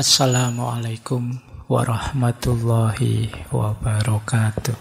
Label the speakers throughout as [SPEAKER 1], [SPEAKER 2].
[SPEAKER 1] Assalamualaikum warahmatullahi wabarakatuh.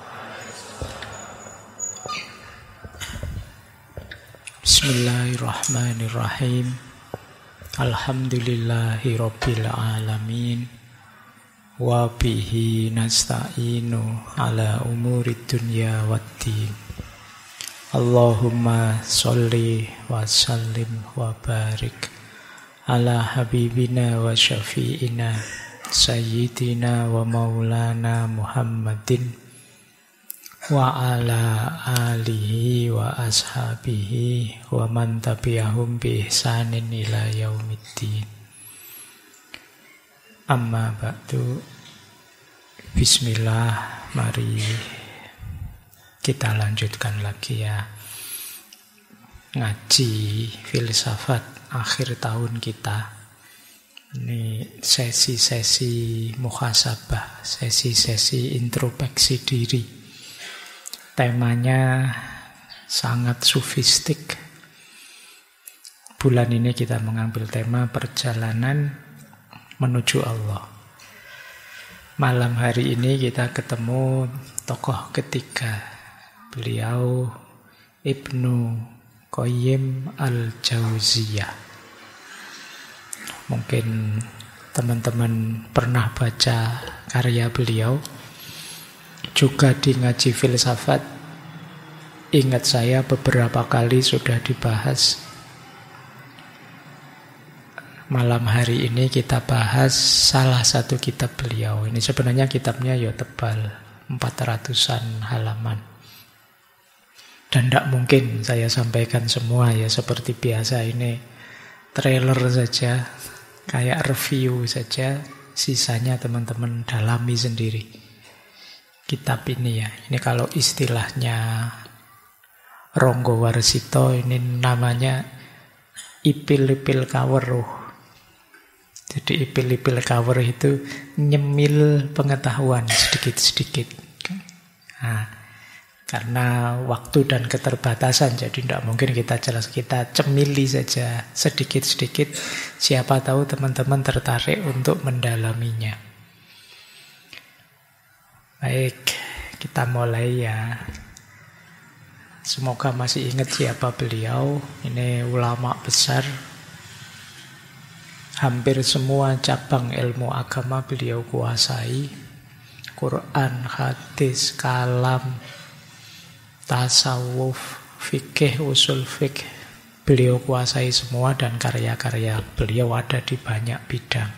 [SPEAKER 1] Bismillahirrahmanirrahim. Alhamdulillahi rabbil alamin. Wa bihi nasta'inu ala umurid dunya waddin. Allahumma sholli wa sallim wa barik ala habibina wa syafi'ina sayyidina wa maulana Muhammadin wa ala alihi wa ashabihi wa man tabi'ahum bi ihsanin ila yaumiddin. Amma ba'du. Bismillah, mari kita lanjutkan lagi ya ngaji filsafat akhir tahun kita. Ini sesi-sesi muhasabah, sesi-sesi introspeksi diri. Temanya sangat sufistik. Bulan ini kita mengambil tema perjalanan menuju Allah. Malam hari ini kita ketemu tokoh ketiga. Beliau Ibnu Qayyim al-Jauziyah. Mungkin teman-teman pernah baca karya beliau. Juga di ngaji filsafat, ingat saya beberapa kali sudah dibahas. Malam hari ini kita bahas salah satu kitab beliau. Ini sebenarnya kitabnya ya tebal, 400-an halaman. Dan tidak mungkin saya sampaikan semua ya, seperti biasa ini trailer saja, kayak review saja, sisanya teman-teman dalami sendiri. Kitab ini ya, ini kalau istilahnya Ronggo Warsito ini namanya ipil-ipil kaweruh. Jadi ipil-ipil kawer itu nyemil pengetahuan sedikit-sedikit. Nah, karena waktu dan keterbatasan, jadi tidak mungkin kita jelas, kita cemili saja sedikit-sedikit. Siapa tahu teman-teman tertarik untuk mendalaminya. Baik, kita mulai ya. Semoga masih ingat siapa beliau. Ini ulama besar. Hampir semua cabang ilmu agama beliau kuasai. Quran, hadis, kalam, tasawuf, fikih, usul fikih, beliau kuasai semua dan karya-karya beliau ada di banyak bidang.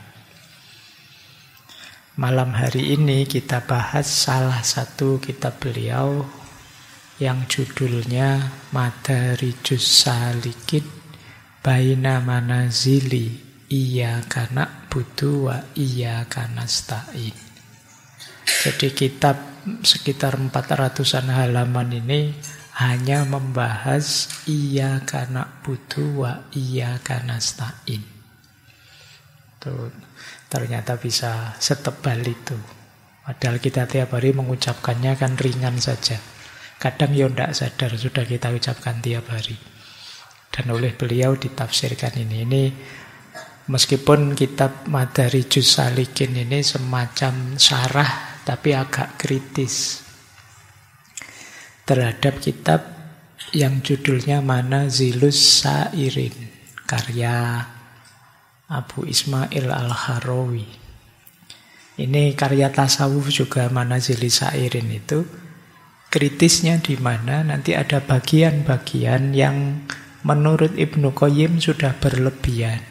[SPEAKER 1] Malam hari ini kita bahas salah satu kitab beliau yang judulnya Madarijus Salikin Baina Manazili Iyyaka Na'budu wa Iyyaka Nasta'in. Jadi kitab sekitar 400-an halaman ini hanya membahas Iyyaka na'budu wa iyyaka nasta'in. Tuh, ternyata bisa setebal itu. Padahal kita tiap hari mengucapkannya kan ringan saja. Kadang ya tidak sadar sudah kita ucapkan tiap hari. Dan oleh beliau ditafsirkan ini. Ini meskipun kitab Madarijus Salikin ini semacam syarah tapi agak kritis terhadap kitab yang judulnya Manazilus Sairin, karya Abu Ismail Al-Harawi. Ini karya tasawuf juga, Manazilus Sairin itu. Kritisnya di mana nanti ada bagian-bagian yang menurut Ibnu Qayyim sudah berlebihan.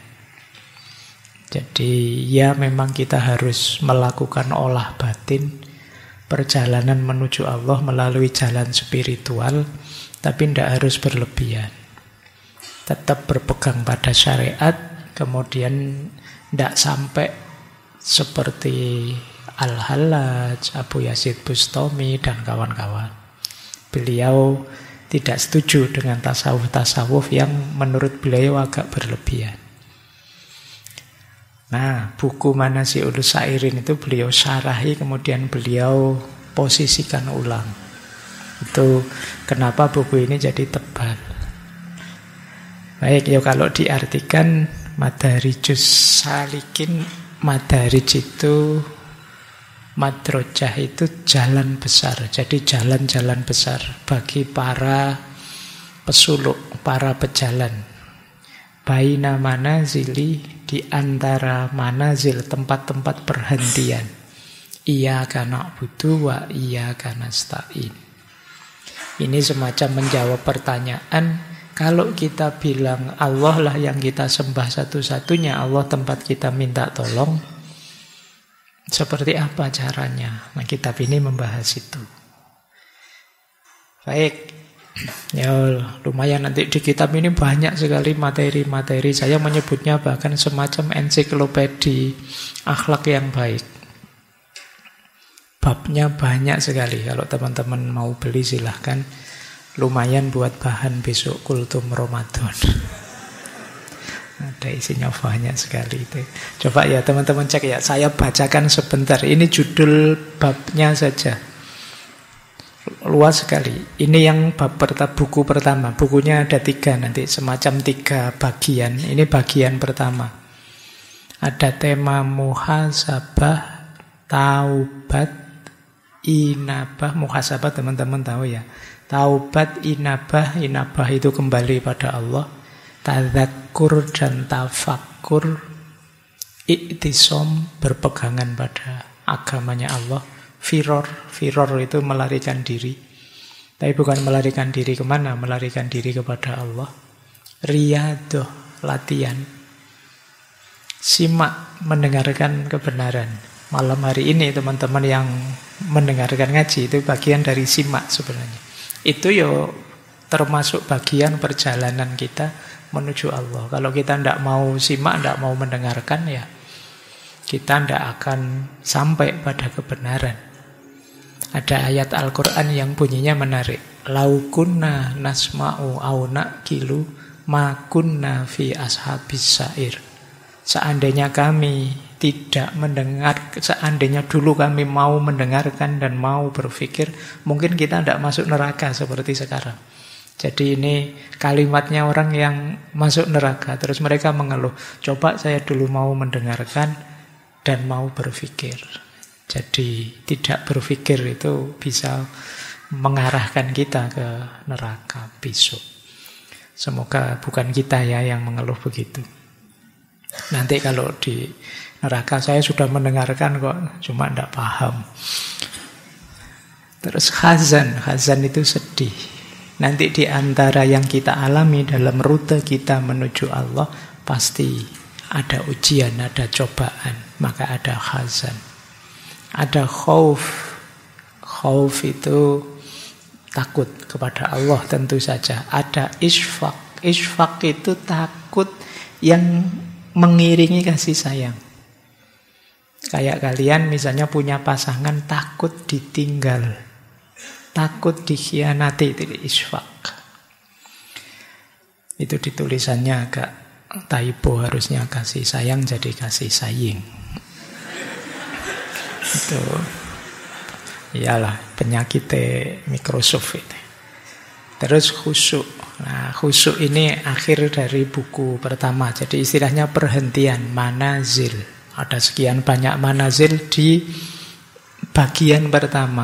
[SPEAKER 1] Jadi ya memang kita harus melakukan olah batin, perjalanan menuju Allah melalui jalan spiritual, tapi tidak harus berlebihan. Tetap berpegang pada syariat, kemudian tidak sampai seperti Al-Hallaj, Abu Yazid Bustami, dan kawan-kawan. Beliau tidak setuju dengan tasawuf-tasawuf yang menurut beliau agak berlebihan. Nah, buku Manazilus Sairin itu beliau syarahi, kemudian beliau posisikan ulang. Itu kenapa buku ini jadi tebal. Baik, ya kalau diartikan Madarijus Salikin Madarij itu, madrojah itu jalan besar. Jadi jalan-jalan besar bagi para pesuluk, para pejalan. Baina manazili, di antara manazil, tempat-tempat perhentian. Iyyaka na'budu wa iyyaka nasta'in. Ini semacam menjawab pertanyaan, kalau kita bilang Allah lah yang kita sembah satu-satunya, Allah tempat kita minta tolong, seperti apa caranya? Nah, kitab ini membahas itu. Baik. Ya lumayan, nanti di kitab ini banyak sekali materi-materi. Saya menyebutnya bahkan semacam ensiklopedi akhlak yang baik. Babnya banyak sekali. Kalau teman-teman mau beli silahkan. Lumayan buat bahan besok kultum Ramadan. Ada isinya banyak sekali itu. Coba ya teman-teman cek ya. Saya bacakan sebentar. Ini judul babnya saja. Luas sekali. Ini yang bab buku pertama. Bukunya ada 3 nanti, semacam 3 bagian. Ini bagian pertama. Ada tema muhasabah, taubat, inabah. Muhasabah teman-teman tahu ya. Taubat, inabah. Inabah itu kembali pada Allah. Tadzakur dan tafakkur. Iktisom, berpegangan pada agamanya Allah. Firor itu melarikan diri. Tapi bukan melarikan diri kemana? Melarikan diri kepada Allah. Riyadoh, latihan. Simak, mendengarkan kebenaran. Malam hari ini teman-teman yang mendengarkan ngaji, itu bagian dari simak sebenarnya. Itu termasuk bagian perjalanan kita menuju Allah. Kalau kita tidak mau simak, tidak mau mendengarkan, ya kita tidak akan sampai pada kebenaran. Ada ayat Al-Quran yang bunyinya menarik. Lau kunna nasma'u au naqilu ma kunna fi ashabis sa'ir. Seandainya kami tidak mendengar, seandainya dulu kami mau mendengarkan dan mau berpikir, mungkin kita tidak masuk neraka seperti sekarang. Jadi ini kalimatnya orang yang masuk neraka. Terus mereka mengeluh, coba saya dulu mau mendengarkan dan mau berpikir. Jadi tidak berpikir itu bisa mengarahkan kita ke neraka besok. Semoga bukan kita ya yang mengeluh begitu. Nanti kalau di neraka saya sudah mendengarkan kok, cuma tidak paham. Terus hazan itu sedih. Nanti di antara yang kita alami dalam rute kita menuju Allah, pasti ada ujian, ada cobaan, maka ada hazan. Ada khauf. Khauf itu takut kepada Allah tentu saja. Ada isfaq. Isfaq itu takut yang mengiringi kasih sayang. Kayak kalian misalnya punya pasangan, takut ditinggal, takut dikhianati, itu isfaq. Itu ditulisannya agak typo, harusnya kasih sayang jadi kasih saying. Itu iyalah penyakit Microsoft itu. Terus khusyuk. Nah, khusyuk ini akhir dari buku pertama. Jadi istilahnya perhentian, manazil. Ada sekian banyak manazil di bagian pertama.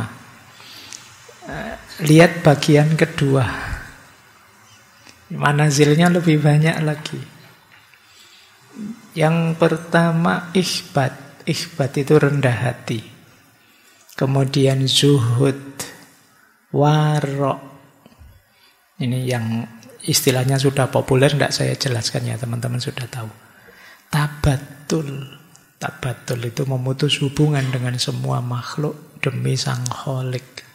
[SPEAKER 1] Lihat bagian kedua. Manazilnya lebih banyak lagi. Yang pertama ikhbat. Ikhbat itu rendah hati. Kemudian zuhud, warok. Ini yang istilahnya sudah populer, tidak saya jelaskan ya, teman-teman sudah tahu. Tabatul. Tabatul itu memutus hubungan dengan semua makhluk demi Sang Khalik.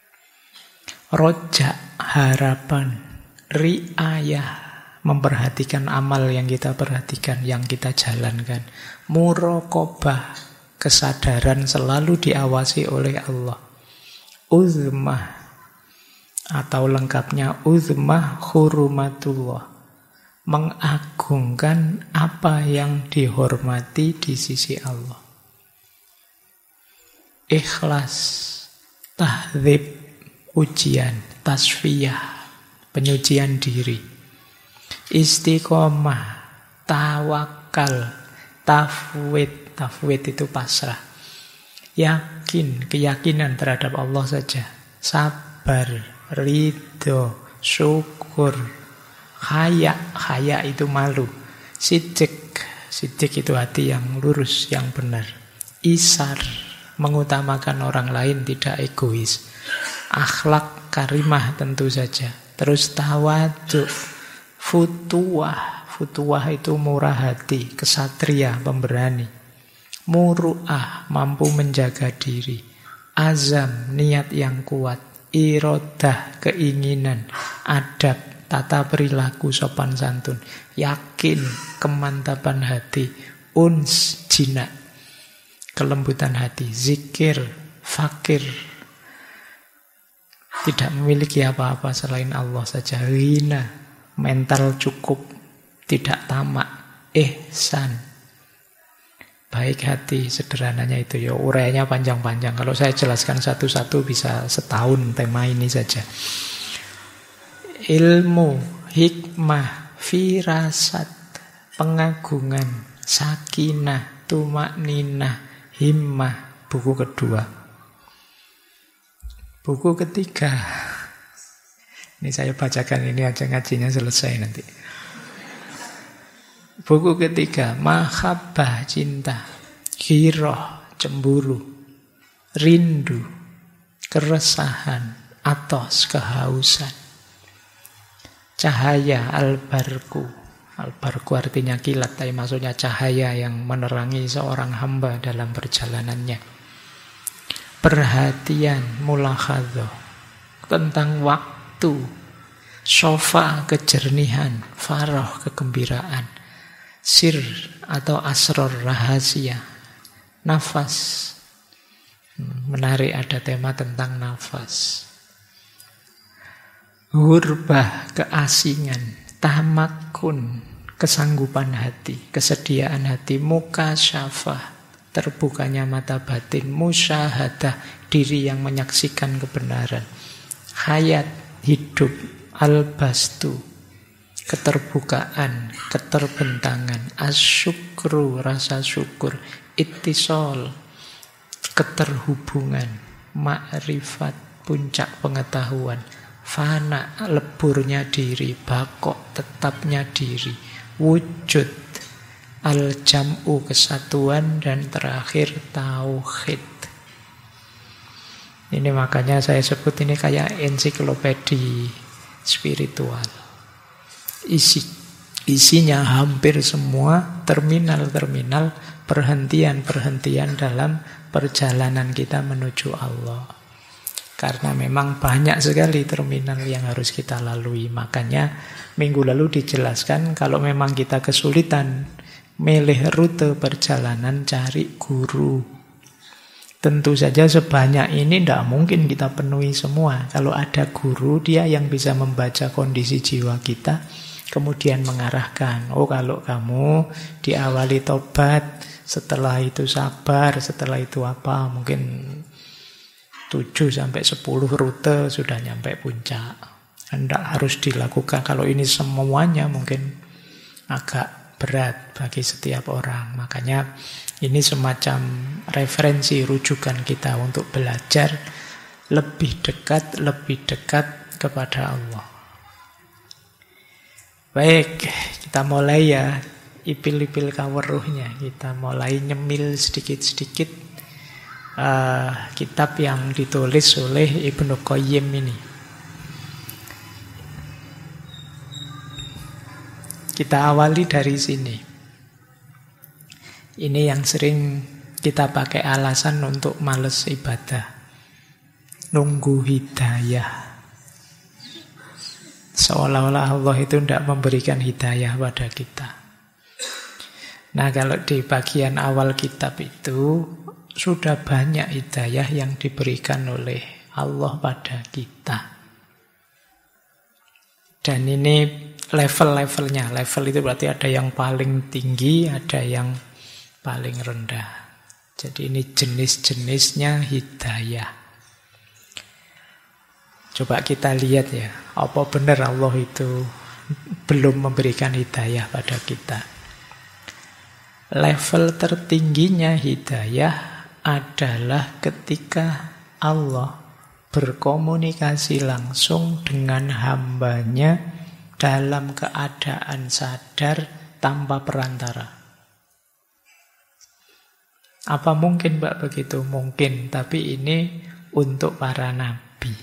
[SPEAKER 1] Rojak, harapan. Riayah, memperhatikan amal yang kita perhatikan, yang kita jalankan. Muraqabah, kesadaran selalu diawasi oleh Allah. Uzmah, atau lengkapnya uzmah hurumatullah, mengagungkan apa yang dihormati di sisi Allah. Ikhlas, tahdzib, ujian, tasfiyah, penyucian diri. Istiqomah, tawakal, tafwid, Tafwid itu pasrah. Yakin, keyakinan terhadap Allah saja. Sabar, ridho, syukur. Khaya itu malu. Siddiq itu hati yang lurus, yang benar. Isar, mengutamakan orang lain, tidak egois. Akhlak karimah tentu saja. Terus tawadhu, futuwah itu murah hati, kesatria, pemberani. Muru'ah, mampu menjaga diri. Azam, niat yang kuat. Irodah, keinginan. Adab, tata perilaku, sopan santun. Yakin, kemantapan hati. Uns, jinak, kelembutan hati. Zikir, fakir, tidak memiliki apa-apa selain Allah saja. Ghina, mental cukup, tidak tamak. Ihsan, baik hati, sederhananya itu ya. Urainya panjang-panjang. Kalau saya jelaskan satu-satu bisa setahun tema ini saja. Ilmu, hikmah, firasat, pengagungan, sakinah, tumakninah, himmah. Buku kedua. Buku ketiga. Ini saya bacakan ini aja, ngajinya selesai nanti. Buku ketiga, mahabbah, cinta. Ghirah, cemburu. Rindu, keresahan. Atos, kehausan. Cahaya, albarku. Albarku artinya kilat, tapi maksudnya cahaya yang menerangi seorang hamba dalam perjalanannya. Perhatian, mulakhadhah, tentang waktu. Sofa, kejernihan. Farah, kegembiraan. Sir atau asror, rahasia. Nafas, menarik, ada tema tentang nafas. Hurbah, keasingan. Tamakun, kesanggupan hati, kesediaan hati. Mukasyafah, terbukanya mata batin. Musyahadah, diri yang menyaksikan kebenaran. Hayat, hidup. Albastu, keterbukaan, keterbentangan. Asyukru, rasa syukur. Ittisol, keterhubungan. Ma'rifat, puncak pengetahuan. Fana, leburnya diri. Bakok, tetapnya diri. Wujud, al-jam'u, kesatuan. Dan terakhir tauhid. Ini makanya saya sebut ini kayak ensiklopedi spiritual. Isinya hampir semua terminal-terminal, perhentian-perhentian dalam perjalanan kita menuju Allah. Karena memang banyak sekali terminal yang harus kita lalui. Makanya minggu lalu dijelaskan kalau memang kita kesulitan milih rute perjalanan, cari guru. Tentu saja sebanyak ini tidak mungkin kita penuhi semua. Kalau ada guru, dia yang bisa membaca kondisi jiwa kita, kemudian mengarahkan. Oh, kalau kamu diawali tobat, setelah itu sabar, setelah itu apa, mungkin 7-10 rute sudah nyampe puncak. Tidak harus dilakukan. Kalau ini semuanya mungkin agak berat bagi setiap orang. Makanya ini semacam referensi rujukan kita untuk belajar lebih dekat kepada Allah. Baik, kita mulai ya. Ipil-ipil kaweruhnya. Kita mulai nyemil sedikit-sedikit kitab yang ditulis oleh Ibnu Qayyim ini. Kita awali dari sini. Ini yang sering kita pakai alasan untuk males ibadah. Nunggu hidayah. Seolah-olah Allah itu tidak memberikan hidayah pada kita. Nah, kalau di bagian awal kitab itu sudah banyak hidayah yang diberikan oleh Allah pada kita. Dan ini level-levelnya. Level itu berarti ada yang paling tinggi, ada yang paling rendah. Jadi ini jenis-jenisnya hidayah. Coba kita lihat ya, apa benar Allah itu belum memberikan hidayah pada kita. Level tertingginya hidayah adalah ketika Allah berkomunikasi langsung dengan hambanya dalam keadaan sadar tanpa perantara. Apa mungkin Mbak begitu? Mungkin, tapi ini untuk para nabi.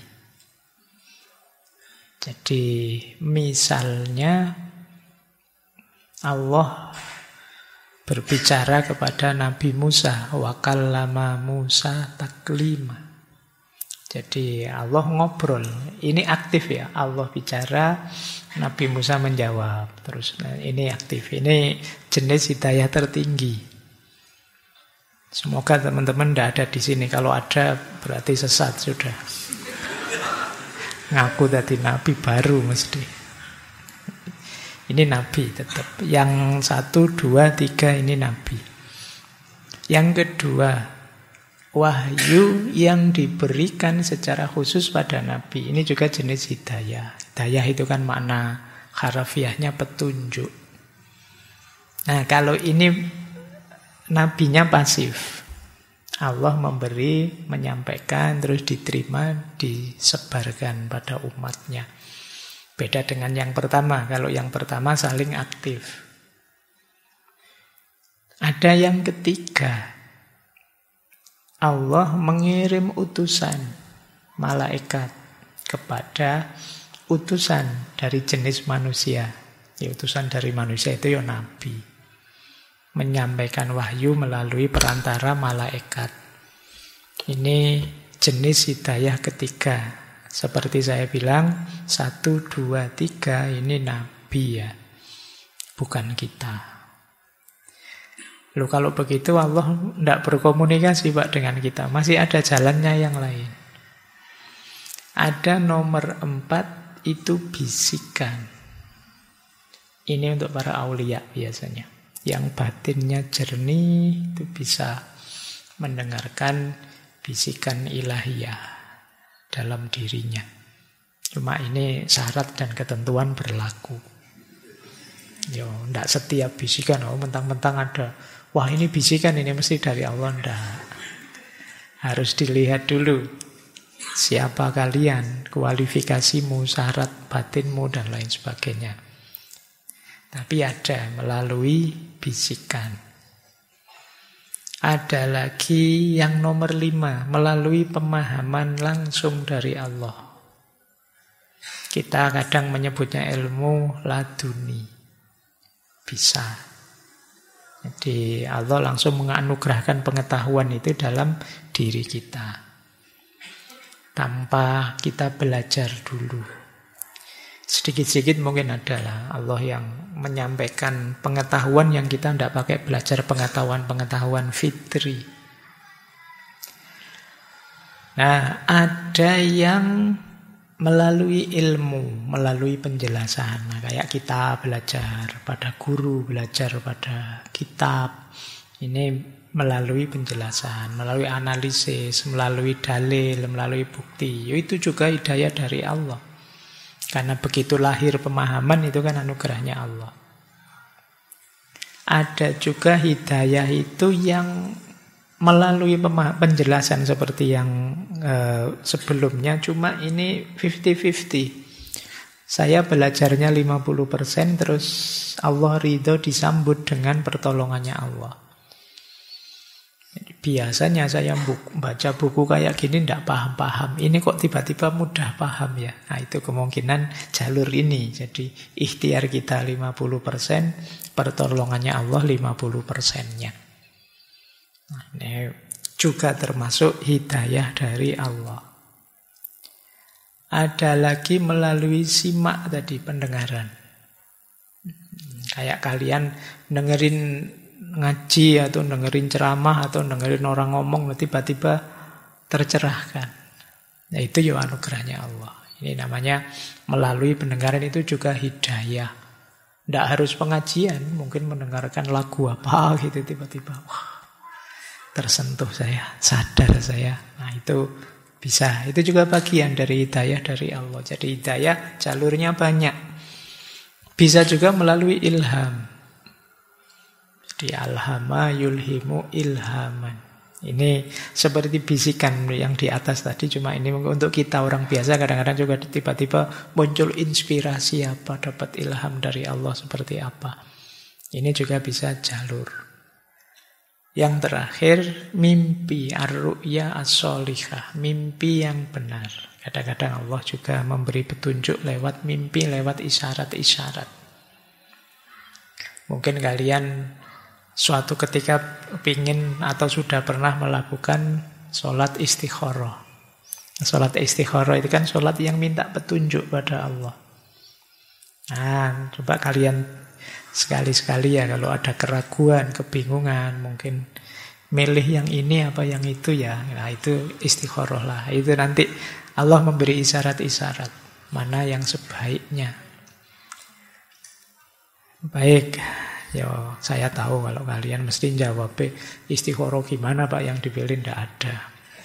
[SPEAKER 1] Jadi misalnya Allah berbicara kepada Nabi Musa, wa kallama Musa taklima. Jadi Allah ngobrol, ini aktif ya, Allah bicara, Nabi Musa menjawab. Terus ini aktif, ini jenis hidayah tertinggi. Semoga teman-teman tidak ada di sini. Kalau ada berarti sesat sudah. Ngaku tadi Nabi baru mesti. Ini Nabi tetap. Yang 1, 2, 3 ini Nabi. Yang kedua, wahyu yang diberikan secara khusus pada Nabi. Ini juga jenis hidayah. Hidayah itu kan makna harafiahnya petunjuk. Nah kalau ini nabinya pasif. Allah memberi, menyampaikan, terus diterima, disebarkan pada umatnya. Beda dengan yang pertama. Kalau yang pertama saling aktif. Ada yang ketiga. Allah mengirim utusan malaikat kepada utusan dari jenis manusia. Ya, utusan dari manusia itu ya nabi. Menyampaikan wahyu melalui perantara malaikat. Ini jenis hidayah ketiga. Seperti saya bilang, 1, 2, 3 ini nabi ya, bukan kita. Loh kalau begitu Allah tidak berkomunikasi Pak dengan kita. Masih ada jalannya yang lain. Ada nomor 4 itu bisikan. Ini untuk para aulia biasanya. Yang batinnya jernih itu bisa mendengarkan bisikan ilahiyah dalam dirinya. Cuma ini syarat dan ketentuan berlaku. Yo, tidak setiap bisikan, mentang-mentang ada, wah ini bisikan, ini mesti dari Allah. Tidak. Harus dilihat dulu siapa kalian, kualifikasimu, syarat batinmu, dan lain sebagainya. Tapi ada melalui bisikan. Ada lagi yang nomor 5, melalui pemahaman langsung dari Allah. Kita kadang menyebutnya ilmu laduni. Bisa. Jadi Allah langsung menganugerahkan pengetahuan itu dalam diri kita. Tanpa kita belajar dulu. Sedikit-sedikit mungkin adalah Allah yang menyampaikan pengetahuan yang kita tidak pakai belajar pengetahuan-pengetahuan fitri. Nah, ada yang melalui ilmu, melalui penjelasan. Nah, kayak kita belajar pada guru, belajar pada kitab. Ini melalui penjelasan, melalui analisis, melalui dalil, melalui bukti. Itu juga hidayah dari Allah. Karena begitu lahir pemahaman itu kan anugerahnya Allah. Ada juga hidayah itu yang melalui penjelasan seperti yang sebelumnya. Cuma ini 50-50. Saya belajarnya 50%, terus Allah ridho disambut dengan pertolongannya Allah. Biasanya saya baca buku kayak gini tidak paham-paham. Ini kok tiba-tiba mudah paham ya. Nah itu kemungkinan jalur ini. Jadi ikhtiar kita 50%, pertolongannya Allah 50%-nya. Nah, ini juga termasuk hidayah dari Allah. Ada lagi melalui simak tadi, pendengaran. Kayak kalian dengerin ngaji atau dengerin ceramah atau dengerin orang ngomong, tiba-tiba tercerahkan. Nah itu ya anugerahnya Allah. Ini namanya melalui pendengaran, itu juga hidayah. Tidak harus pengajian, mungkin mendengarkan lagu apa gitu tiba-tiba, wah, tersentuh saya, sadar saya. Nah itu bisa, itu juga bagian dari hidayah dari Allah. Jadi hidayah jalurnya banyak. Bisa juga melalui ilham. Di alhama yulhimu ilhaman. Ini seperti bisikan yang di atas tadi, cuma ini untuk kita orang biasa kadang-kadang juga tiba-tiba muncul inspirasi apa, dapat ilham dari Allah seperti apa. Ini juga bisa jalur. Yang terakhir, mimpi, ar-ru'ya as-sholihah, mimpi yang benar. Kadang-kadang Allah juga memberi petunjuk lewat mimpi, lewat isyarat-isyarat. Mungkin kalian suatu ketika ingin atau sudah pernah melakukan sholat istikharah. Sholat istikharah itu kan sholat yang minta petunjuk pada Allah. Nah, coba kalian sekali-sekali ya kalau ada keraguan, kebingungan, mungkin milih yang ini apa yang itu ya. Nah itu istikharah lah. Itu nanti Allah memberi isyarat-isyarat mana yang sebaiknya. Baik, ya saya tahu kalau kalian mesti jawab istikharah gimana Pak yang dipilih, tidak ada.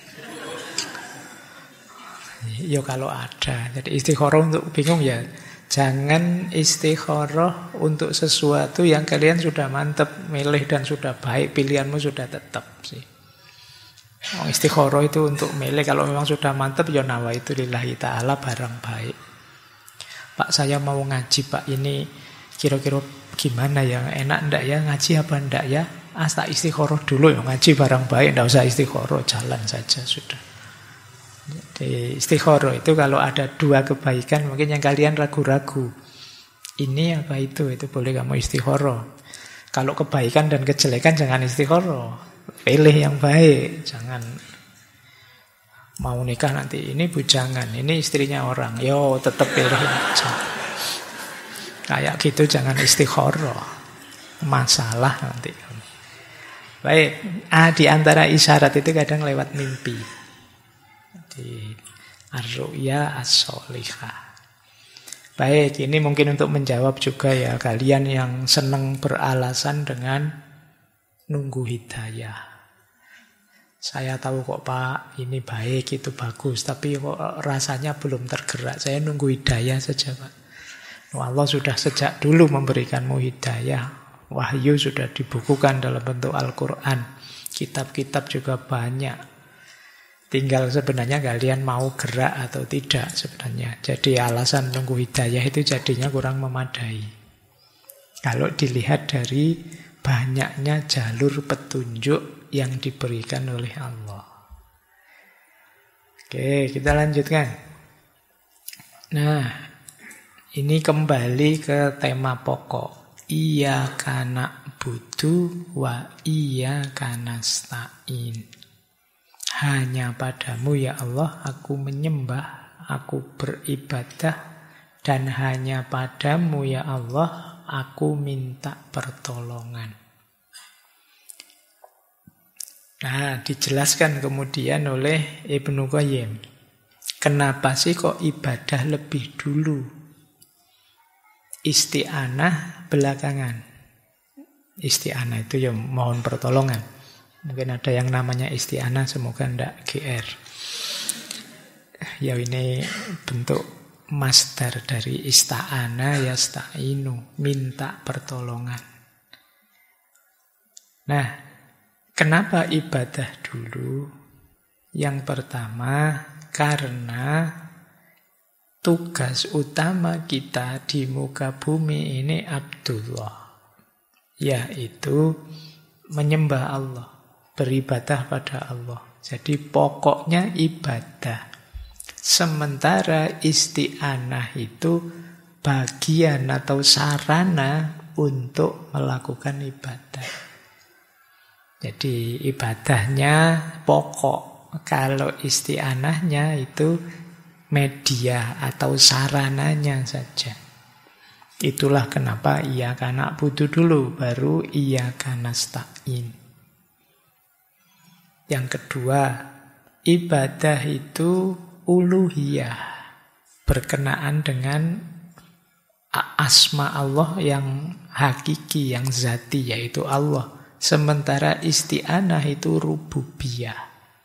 [SPEAKER 1] Ya kalau ada. Jadi istikharah untuk bingung ya. Jangan istikharah untuk sesuatu yang kalian sudah mantap milih dan sudah baik, pilihanmu sudah tetap sih. Istikharah itu untuk milih, kalau memang sudah mantap ya nawaitu lillahi ta'ala barang baik. Pak saya mau ngaji Pak, ini kira-kira gimana ya, enak ndak ya ngaji apa ndak ya? Tak istikharah dulu ya, ngaji barang baik, ndak usah istikharah, jalan saja sudah. Jadi istikharah itu kalau ada dua kebaikan mungkin yang kalian ragu-ragu. Ini apa itu boleh kamu istikharah. Kalau kebaikan dan kejelekan jangan istikharah. Pilih yang baik, jangan mau nikah nanti ini bujangan, ini istrinya orang. Yo tetap pilih aja. Kayak gitu jangan istikharah. Masalah nanti. Baik, di antara isyarat itu kadang lewat mimpi. Ar-ru'ya as-sholihah. Baik, ini mungkin untuk menjawab juga ya kalian yang senang beralasan dengan nunggu hidayah. Saya tahu kok Pak, ini baik, itu bagus, tapi kok rasanya belum tergerak. Saya nunggu hidayah saja Pak. Allah sudah sejak dulu memberikanmu hidayah. Wahyu sudah dibukukan dalam bentuk Al-Quran. Kitab-kitab juga banyak. Tinggal sebenarnya kalian mau gerak atau tidak sebenarnya. Jadi alasan nunggu hidayah itu jadinya kurang memadai. Kalau dilihat dari banyaknya jalur petunjuk yang diberikan oleh Allah. Oke, kita lanjutkan. Nah, ini kembali ke tema pokok. Iyyaka na'budu wa iyyaka nasta'in. Hanya padamu ya Allah aku menyembah, aku beribadah, dan hanya padamu ya Allah aku minta pertolongan. Nah, dijelaskan kemudian oleh Ibnu Qayyim. Kenapa sih kok ibadah lebih dulu? Isti'anah belakangan. Isti'anah itu ya mohon pertolongan. Mungkin ada yang namanya isti'anah, semoga tidak GR. Ya ini bentuk masdar dari ista'ana yasta'inu, minta pertolongan. Nah, kenapa ibadah dulu? Yang pertama, karena tugas utama kita di muka bumi ini Abdullah, yaitu menyembah Allah, beribadah pada Allah. Jadi pokoknya ibadah. Sementara isti'anah itu bagian atau sarana untuk melakukan ibadah. Jadi ibadahnya pokok. Kalau isti'anahnya itu media atau sarananya saja. Itulah kenapa iyyaka na'budu dulu, baru iyyaka nasta'in. Yang kedua, ibadah itu uluhiyah, berkenaan dengan asma Allah yang hakiki, yang zati, yaitu Allah. Sementara isti'anah itu rububiyah,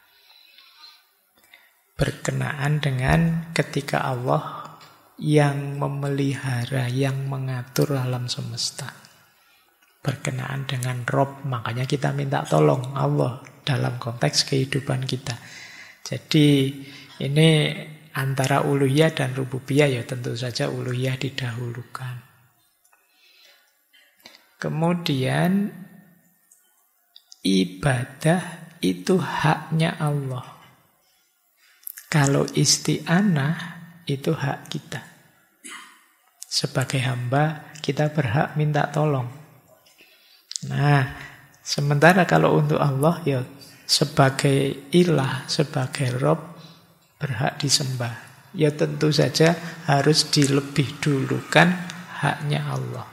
[SPEAKER 1] berkenaan dengan ketika Allah yang memelihara, yang mengatur alam semesta. berkenaan dengan Rob, makanya kita minta tolong Allah dalam konteks kehidupan kita. Jadi ini antara uluhiyah dan rububiyah, ya tentu saja uluhiyah didahulukan. Kemudian ibadah itu haknya Allah. Kalau isti'anah itu hak kita. Sebagai hamba kita berhak minta tolong. Nah, sementara kalau untuk Allah ya sebagai ilah, sebagai Rob berhak disembah. Ya tentu saja harus dilebih dulukan haknya Allah.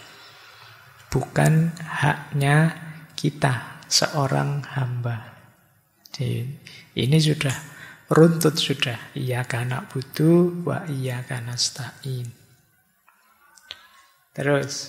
[SPEAKER 1] Bukan haknya kita seorang hamba. Jadi, ini sudah runtut sudah. Iyyaka na'budu wa iyyaka nasta'in. Terus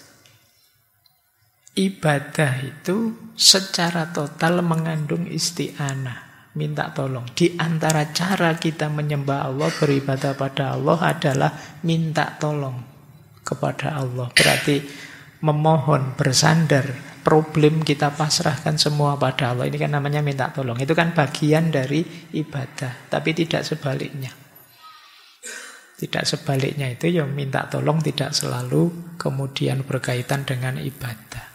[SPEAKER 1] ibadah itu secara total mengandung isti'anah, minta tolong. Di antara cara kita menyembah Allah, beribadah pada Allah adalah minta tolong kepada Allah. Berarti memohon, bersandar, problem kita pasrahkan semua pada Allah. Ini kan namanya minta tolong. Itu kan bagian dari ibadah, tapi tidak sebaliknya. Tidak sebaliknya itu yang minta tolong tidak selalu kemudian berkaitan dengan ibadah.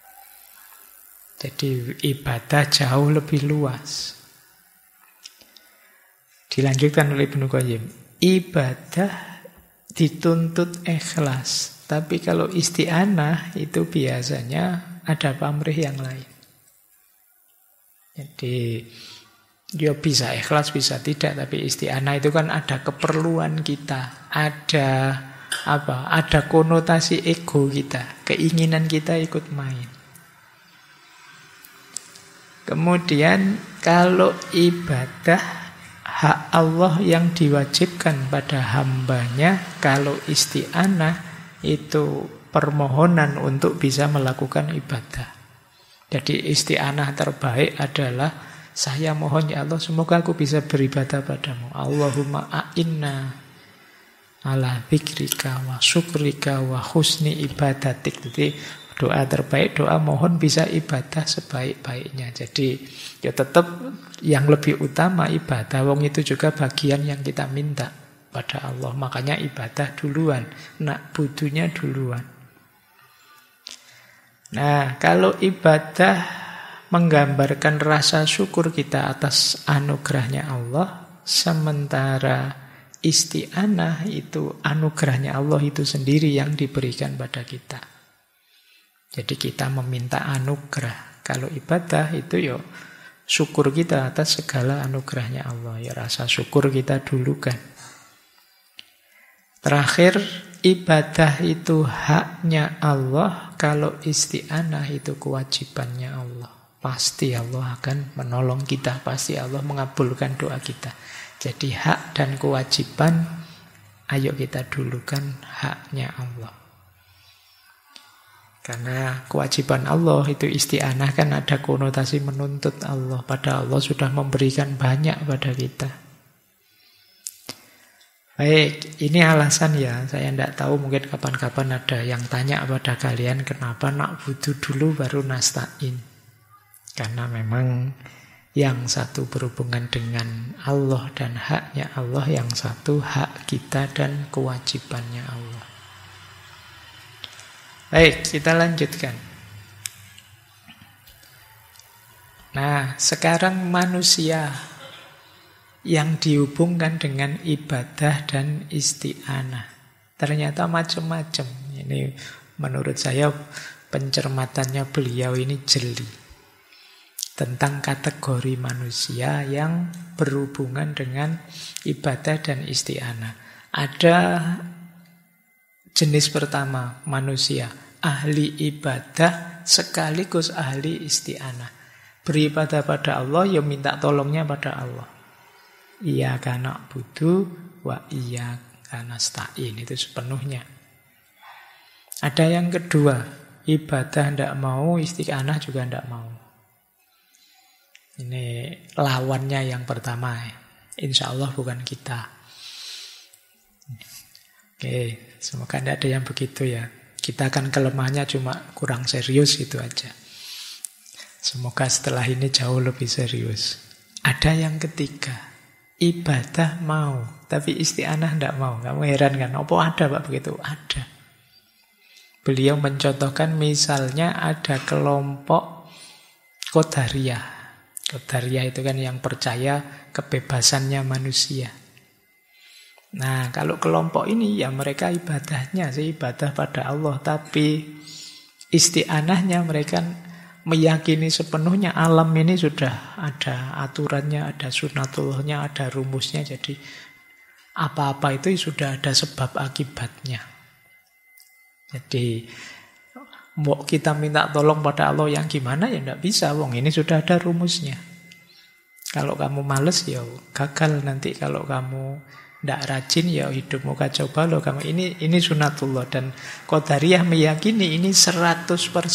[SPEAKER 1] Jadi ibadah jauh lebih luas. Dilanjutkan oleh Ibnu Qayyim. Ibadah dituntut ikhlas. Tapi kalau isti'anah itu biasanya ada pamrih yang lain. Jadi dia bisa ikhlas, bisa tidak. Tapi isti'anah itu kan ada keperluan kita. Ada apa? Ada konotasi ego kita. Keinginan kita ikut main. Kemudian kalau ibadah hak Allah yang diwajibkan pada hambanya, kalau isti'anah itu permohonan untuk bisa melakukan ibadah. Jadi isti'anah terbaik adalah saya mohon ya Allah semoga aku bisa beribadah padamu. Allahumma a'inna ala dzikrika wa syukrika wa husni ibadatik. Jadi doa terbaik, doa mohon bisa ibadah sebaik-baiknya. Jadi ya tetap yang lebih utama ibadah. Wong itu juga bagian yang kita minta pada Allah. Makanya ibadah duluan, nak butuhnya duluan. Nah, kalau ibadah menggambarkan rasa syukur kita atas anugerahnya Allah, sementara isti'anah itu anugerahnya Allah itu sendiri yang diberikan pada kita. Jadi kita meminta anugerah. Kalau ibadah itu ya syukur kita atas segala anugerahnya Allah. Ya rasa syukur kita dulukan. Terakhir, ibadah itu haknya Allah. Kalau isti'anah itu kewajibannya Allah. Pasti Allah akan menolong kita. Pasti Allah mengabulkan doa kita. Jadi hak dan kewajiban, ayo kita dulukan haknya Allah. Karena kewajiban Allah itu isti'anah kan ada konotasi menuntut Allah. Pada Allah sudah memberikan banyak pada kita. Baik, ini alasan ya. Saya tidak tahu mungkin kapan-kapan ada yang tanya pada kalian kenapa nak butuh dulu baru nasta'in. Karena memang yang satu berhubungan dengan Allah dan haknya Allah, yang satu hak kita dan kewajibannya Allah. Baik, kita lanjutkan. Nah, sekarang manusia yang dihubungkan dengan ibadah dan isti'anah ternyata macam-macam. Ini menurut saya pencermatannya beliau ini jeli tentang kategori manusia yang berhubungan dengan ibadah dan isti'anah. Ada jenis pertama manusia, ahli ibadah sekaligus ahli isti'anah. Beribadah pada Allah, ya minta tolongnya pada Allah. Iyyaka na'budu wa iyyaka nasta'in. Itu sepenuhnya. Ada yang kedua, ibadah tidak mau, isti'anah juga tidak mau. Ini lawannya yang pertama. Insya Allah bukan kita. Oke, semoga tidak ada yang begitu ya. Kita kan kelemahannya cuma kurang serius itu aja. Semoga setelah ini jauh lebih serius. Ada yang ketiga, ibadah mau, tapi isti'anah tidak mau. Kamu heran kan? Apa ada Pak begitu? Ada. Beliau mencontohkan misalnya ada kelompok Qadariyah. Qadariyah itu kan yang percaya kebebasannya manusia. Nah, kalau kelompok ini ya mereka ibadahnya sih ibadah pada Allah, tapi isti'anahnya mereka meyakini sepenuhnya alam ini sudah ada aturannya, ada sunatullahnya, ada rumusnya. Jadi apa-apa itu sudah ada sebab akibatnya. Jadi mau kita minta tolong pada Allah yang gimana ya tidak bisa, wong ini sudah ada rumusnya. Kalau kamu males ya gagal nanti, kalau kamu tidak rajin ya hidupmu kacau balau kamu. Ini sunatullah, dan Qadariyah meyakini ini 100%.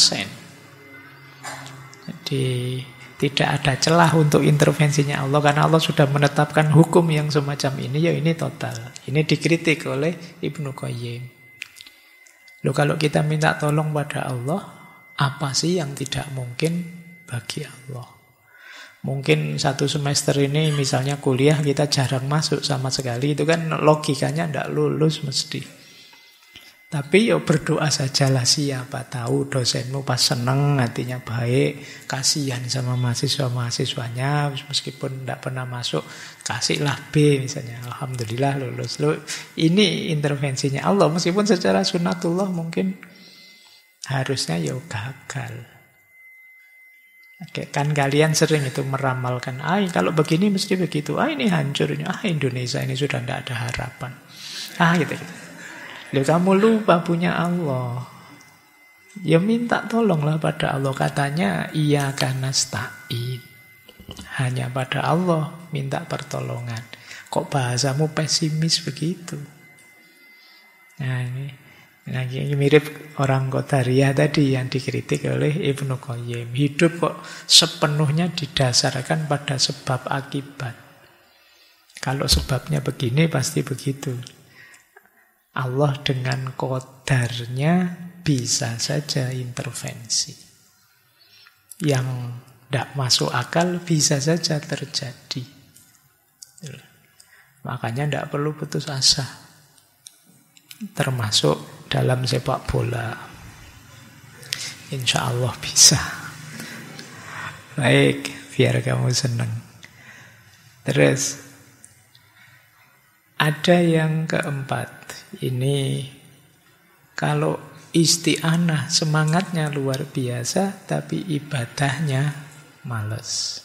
[SPEAKER 1] Jadi tidak ada celah untuk intervensinya Allah, karena Allah sudah menetapkan hukum yang semacam ini, ya ini total. Ini dikritik oleh Ibnu Qayyim. Loh, kalau kita minta tolong pada Allah, apa sih yang tidak mungkin bagi Allah? Mungkin satu semester ini misalnya kuliah kita jarang masuk sama sekali, itu kan logikanya tidak lulus mesti. Tapi ya berdoa sajalah, siapa tahu dosenmu pas seneng, hatinya baik, kasihan sama mahasiswa-mahasiswanya, meskipun tidak pernah masuk, kasihlah B misalnya, alhamdulillah lulus. Loh, ini intervensinya Allah, meskipun secara sunatullah mungkin harusnya ya gagal. Oke, kan kalian sering itu meramalkan, kalau begini mesti begitu, ini hancur ini, Indonesia ini sudah tidak ada harapan. Gitu. Loh, kamu lupa punya Allah. Ya minta tolonglah pada Allah. Katanya iyyaka nasta'in. Hanya pada Allah minta pertolongan. Kok bahasamu pesimis begitu? Nah, ini mirip orang Qadariyah tadi yang dikritik oleh Ibnu Qayyim. Hidup kok sepenuhnya didasarkan pada sebab akibat. Kalau sebabnya begini pasti begitu. Allah dengan qadarnya bisa saja intervensi. Yang tidak masuk akal bisa saja terjadi. Makanya tidak perlu putus asa. Termasuk dalam sepak bola. Insya Allah bisa. Baik, biar kamu senang. Terus ada yang keempat. Ini kalau isti'anah semangatnya luar biasa, tapi ibadahnya males.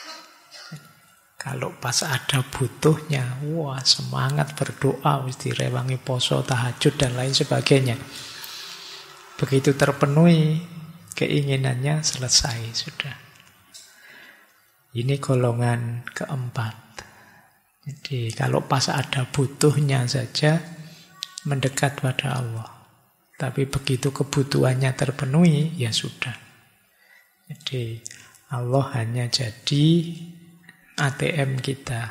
[SPEAKER 1] Kalau pas ada butuhnya, wah semangat berdoa, mesti direwangi poso, tahajud dan lain sebagainya. Begitu terpenuhi keinginannya, selesai sudah. Ini golongan keempat. Jadi kalau pas ada butuhnya saja mendekat pada Allah. Tapi begitu kebutuhannya terpenuhi, ya sudah. Jadi Allah hanya jadi ATM kita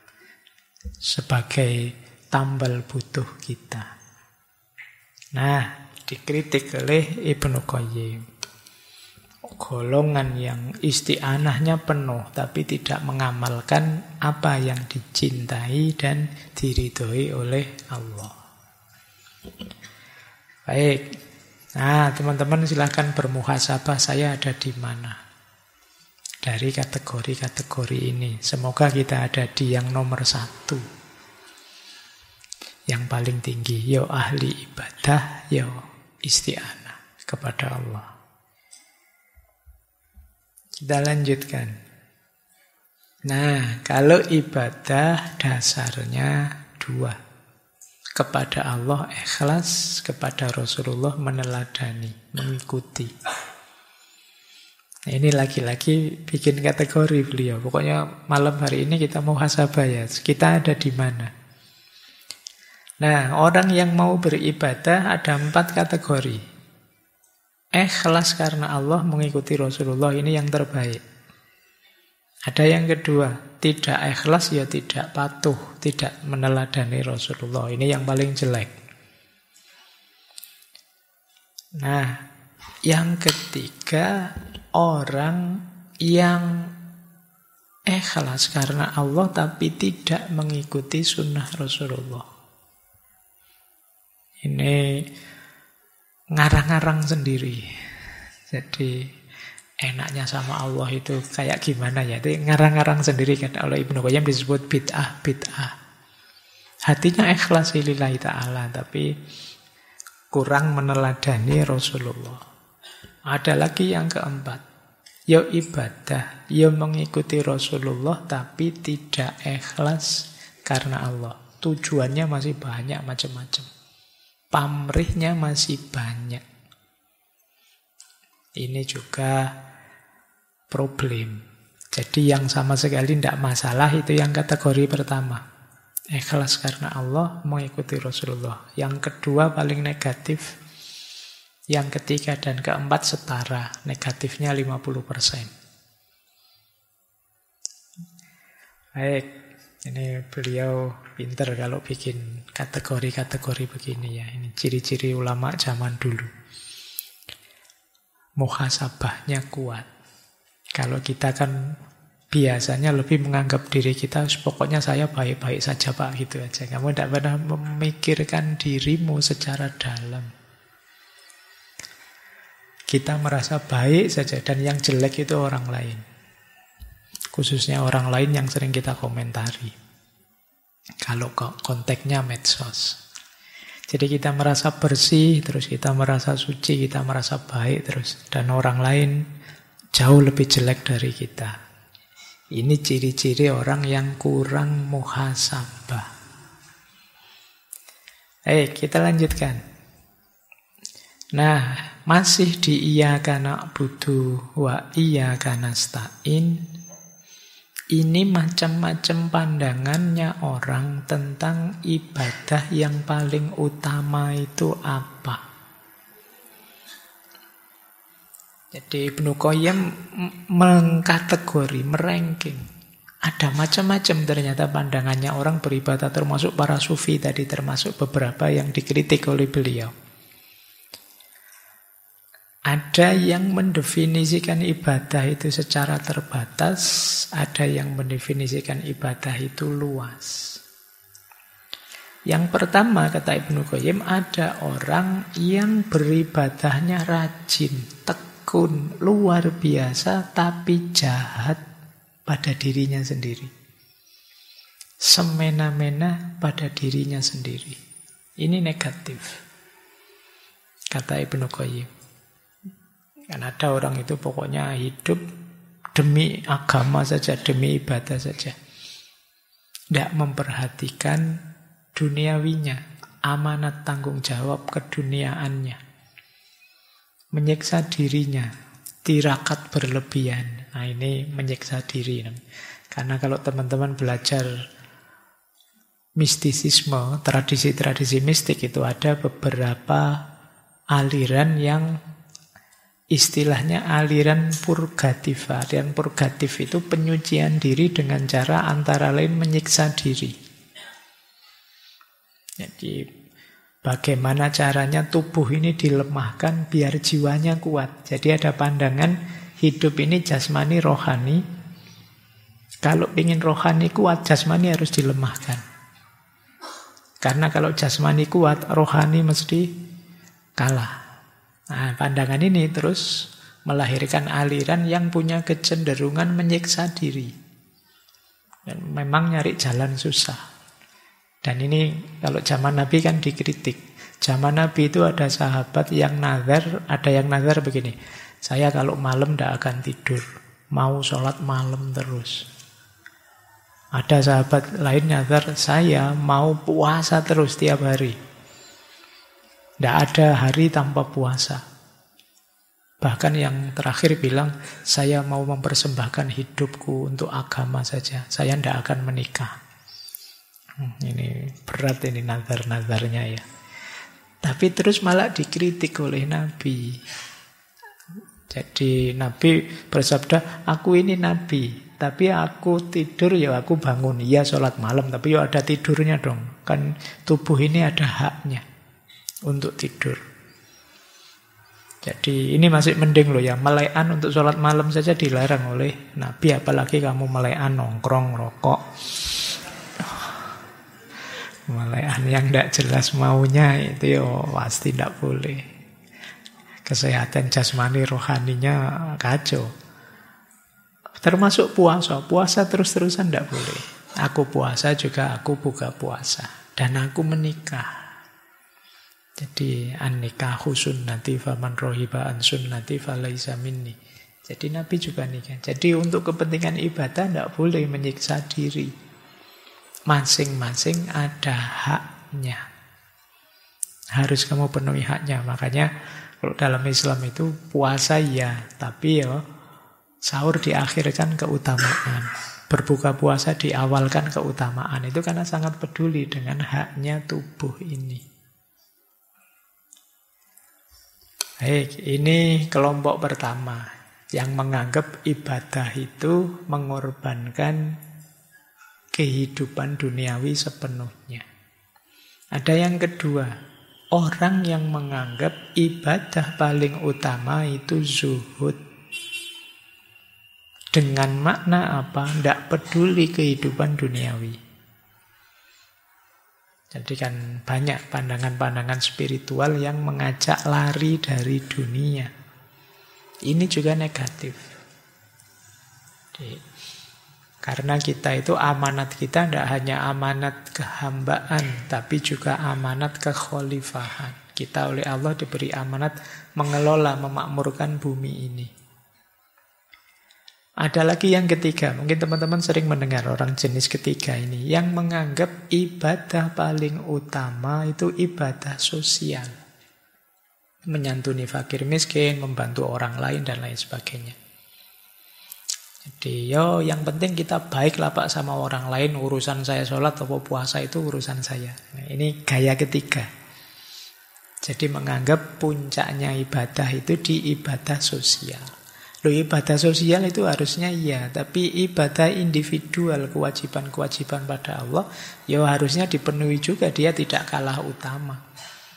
[SPEAKER 1] sebagai tambal butuh kita. Nah, dikritik oleh Ibnu Qayyim. Golongan yang isti'anahnya penuh tapi tidak mengamalkan apa yang dicintai dan diridhoi oleh Allah. Baik. Nah, teman-teman silahkan bermuhasabah, saya ada di mana dari kategori-kategori ini. Semoga kita ada di yang nomor 1, yang paling tinggi. Yo ahli ibadah, yo isti'anah kepada Allah. Kita lanjutkan. Nah, kalau ibadah dasarnya 2. Kepada Allah ikhlas, kepada Rasulullah meneladani, mengikuti. Nah, ini lagi-lagi bikin kategori beliau. Pokoknya malam hari ini kita mau muhasabah ya. Kita ada di mana? Nah, orang yang mau beribadah ada 4 kategori. Ikhlas karena Allah, mengikuti Rasulullah, ini yang terbaik. Ada yang kedua, tidak ikhlas ya tidak patuh, tidak meneladani Rasulullah, ini yang paling jelek. Nah, yang ketiga, orang yang ikhlas karena Allah tapi tidak mengikuti sunnah Rasulullah. Ini ngarang-ngarang sendiri. Jadi enaknya sama Allah itu kayak gimana ya? Itu ngarang-ngarang sendiri kan oleh Ibnu Qayyim disebut bid'ah. Hatinya ikhlas lillahi ta'ala tapi kurang meneladani Rasulullah. Ada lagi yang keempat. Ya ibadah, ya mengikuti Rasulullah tapi tidak ikhlas karena Allah. Tujuannya masih banyak macam-macam. Pamrihnya masih banyak. Ini juga problem. Jadi yang sama sekali tidak masalah itu yang kategori pertama. Ikhlas karena Allah, mengikuti Rasulullah. Yang kedua paling negatif. Yang ketiga dan keempat setara. Negatifnya 50%. Baik. Ini beliau pinter kalau bikin kategori-kategori begini ya. Ini ciri-ciri ulama zaman dulu. Muhasabahnya kuat. Kalau kita kan biasanya lebih menganggap diri kita, pokoknya saya baik-baik saja Pak, gitu aja. Kamu tidak pernah memikirkan dirimu secara dalam. Kita merasa baik saja, dan yang jelek itu orang lain. Khususnya orang lain yang sering kita komentari. Kalau konteksnya medsos. Jadi kita merasa bersih, terus kita merasa suci, kita merasa baik terus. Dan orang lain jauh lebih jelek dari kita. Ini ciri-ciri orang yang kurang muhasabah. Kita lanjutkan. Nah, masih di iyyaka na'budu wa iyyaka nasta'in. Ini macam-macam pandangannya orang tentang ibadah yang paling utama itu apa. Jadi Ibnu Qayyim mengkategori, meranking. Ada macam-macam ternyata pandangannya orang beribadah, termasuk para sufi tadi, termasuk beberapa yang dikritik oleh beliau. Ada yang mendefinisikan ibadah itu secara terbatas, ada yang mendefinisikan ibadah itu luas. Yang pertama, kata Ibnu Qayyim, ada orang yang beribadahnya rajin, tekun, luar biasa, tapi jahat pada dirinya sendiri. Semena-mena pada dirinya sendiri. Ini negatif, kata Ibnu Qayyim. Kan ada orang itu pokoknya hidup demi agama saja, demi ibadah saja. Tidak memperhatikan duniawinya, amanat tanggung jawab keduniaannya. Menyiksa dirinya, tirakat berlebihan. Nah ini menyiksa diri. Karena kalau teman-teman belajar mistisisme, tradisi-tradisi mistik itu ada beberapa aliran yang istilahnya aliran purgatif. Aliran purgatif itu penyucian diri dengan cara antara lain menyiksa diri. Jadi bagaimana caranya tubuh ini dilemahkan biar jiwanya kuat. Jadi ada pandangan hidup ini jasmani rohani. Kalau ingin rohani kuat, jasmani harus dilemahkan. Karena kalau jasmani kuat, rohani mesti kalah. Nah, pandangan ini terus melahirkan aliran yang punya kecenderungan menyiksa diri. Dan memang nyari jalan susah. Dan ini kalau zaman Nabi kan dikritik. Zaman Nabi itu ada sahabat yang nazar, ada yang nazar begini. Saya kalau malam tidak akan tidur. Mau sholat malam terus. Ada sahabat lain nazar, saya mau puasa terus tiap hari. Tidak ada hari tanpa puasa. Bahkan yang terakhir bilang, saya mau mempersembahkan hidupku untuk agama saja. Saya tidak akan menikah. Ini berat ini nazar-nazarnya ya. Tapi terus malah dikritik oleh Nabi. Jadi Nabi bersabda, aku ini Nabi. Tapi aku tidur ya aku bangun. Iya sholat malam, tapi ya ada tidurnya dong. Kan tubuh ini ada haknya untuk tidur. Jadi ini masih mending loh ya, melekan untuk sholat malam saja dilarang oleh Nabi, apalagi kamu melekan nongkrong, rokok. Melekan yang tidak jelas maunya itu pasti tidak boleh. Kesehatan jasmani rohaninya kacau. Termasuk puasa. Puasa terus-terusan tidak boleh. Aku puasa juga aku buka puasa. Dan aku menikah. Jadi an-nikahu sunnati faman rohiba an sunnati falaisa minni. Jadi Nabi juga nikah. Jadi untuk kepentingan ibadah tidak boleh menyiksa diri. Masing-masing ada haknya. Harus kamu penuhi haknya. Makanya kalau dalam Islam itu puasa ya, tapi ya sahur diakhirkan keutamaan. Berbuka puasa diawalkan keutamaan. Itu karena sangat peduli dengan haknya tubuh ini. Baik, ini kelompok pertama yang menganggap ibadah itu mengorbankan kehidupan duniawi sepenuhnya. Ada yang kedua, orang yang menganggap ibadah paling utama itu zuhud. Dengan makna apa? Tidak peduli kehidupan duniawi. Jadi kan banyak pandangan-pandangan spiritual yang mengajak lari dari dunia. Ini juga negatif. Karena kita itu amanat kita tidak hanya amanat kehambaan, tapi juga amanat kekhalifahan. Kita oleh Allah diberi amanat mengelola, memakmurkan bumi ini. Ada lagi yang ketiga, mungkin teman-teman sering mendengar orang jenis ketiga ini, yang menganggap ibadah paling utama itu ibadah sosial. Menyantuni fakir miskin, membantu orang lain, dan lain sebagainya. Jadi yang penting kita baiklah Pak sama orang lain, urusan saya sholat atau puasa itu urusan saya. Nah, ini gaya ketiga. Jadi menganggap puncaknya ibadah itu di ibadah sosial. Loh, ibadah sosial itu harusnya iya, tapi ibadah individual, kewajiban-kewajiban pada Allah, ya harusnya dipenuhi juga, dia tidak kalah utama.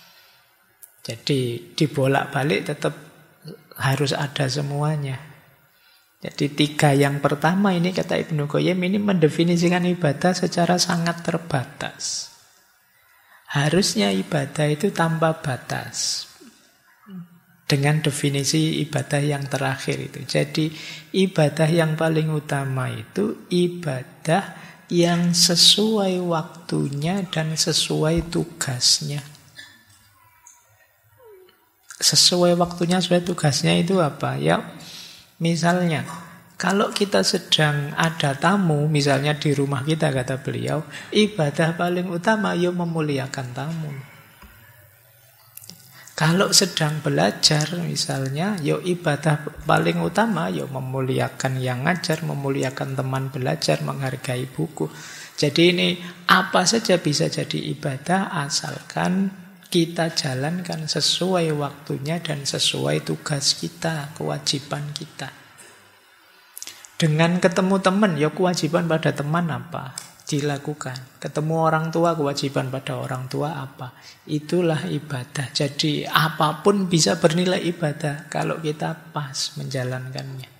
[SPEAKER 1] Jadi dibolak-balik tetap harus ada semuanya. Jadi tiga yang pertama ini kata Ibnu Qayyim ini mendefinisikan ibadah secara sangat terbatas. Harusnya ibadah itu tanpa batas. Dengan definisi ibadah yang terakhir itu. Jadi ibadah yang paling utama itu ibadah yang sesuai waktunya dan sesuai tugasnya. Sesuai waktunya, sesuai tugasnya itu apa? Ya, misalnya, kalau kita sedang ada tamu, misalnya di rumah kita, kata beliau, ibadah paling utama yuk memuliakan tamu. Kalau sedang belajar, misalnya, yuk ibadah paling utama yuk memuliakan yang ngajar, memuliakan teman belajar, menghargai buku. Jadi ini apa saja bisa jadi ibadah asalkan kita jalankan sesuai waktunya dan sesuai tugas kita, kewajiban kita. Dengan ketemu teman, ya kewajiban pada teman apa? Dilakukan. Ketemu orang tua, kewajiban pada orang tua apa? Itulah ibadah. Jadi apapun bisa bernilai ibadah kalau kita pas menjalankannya.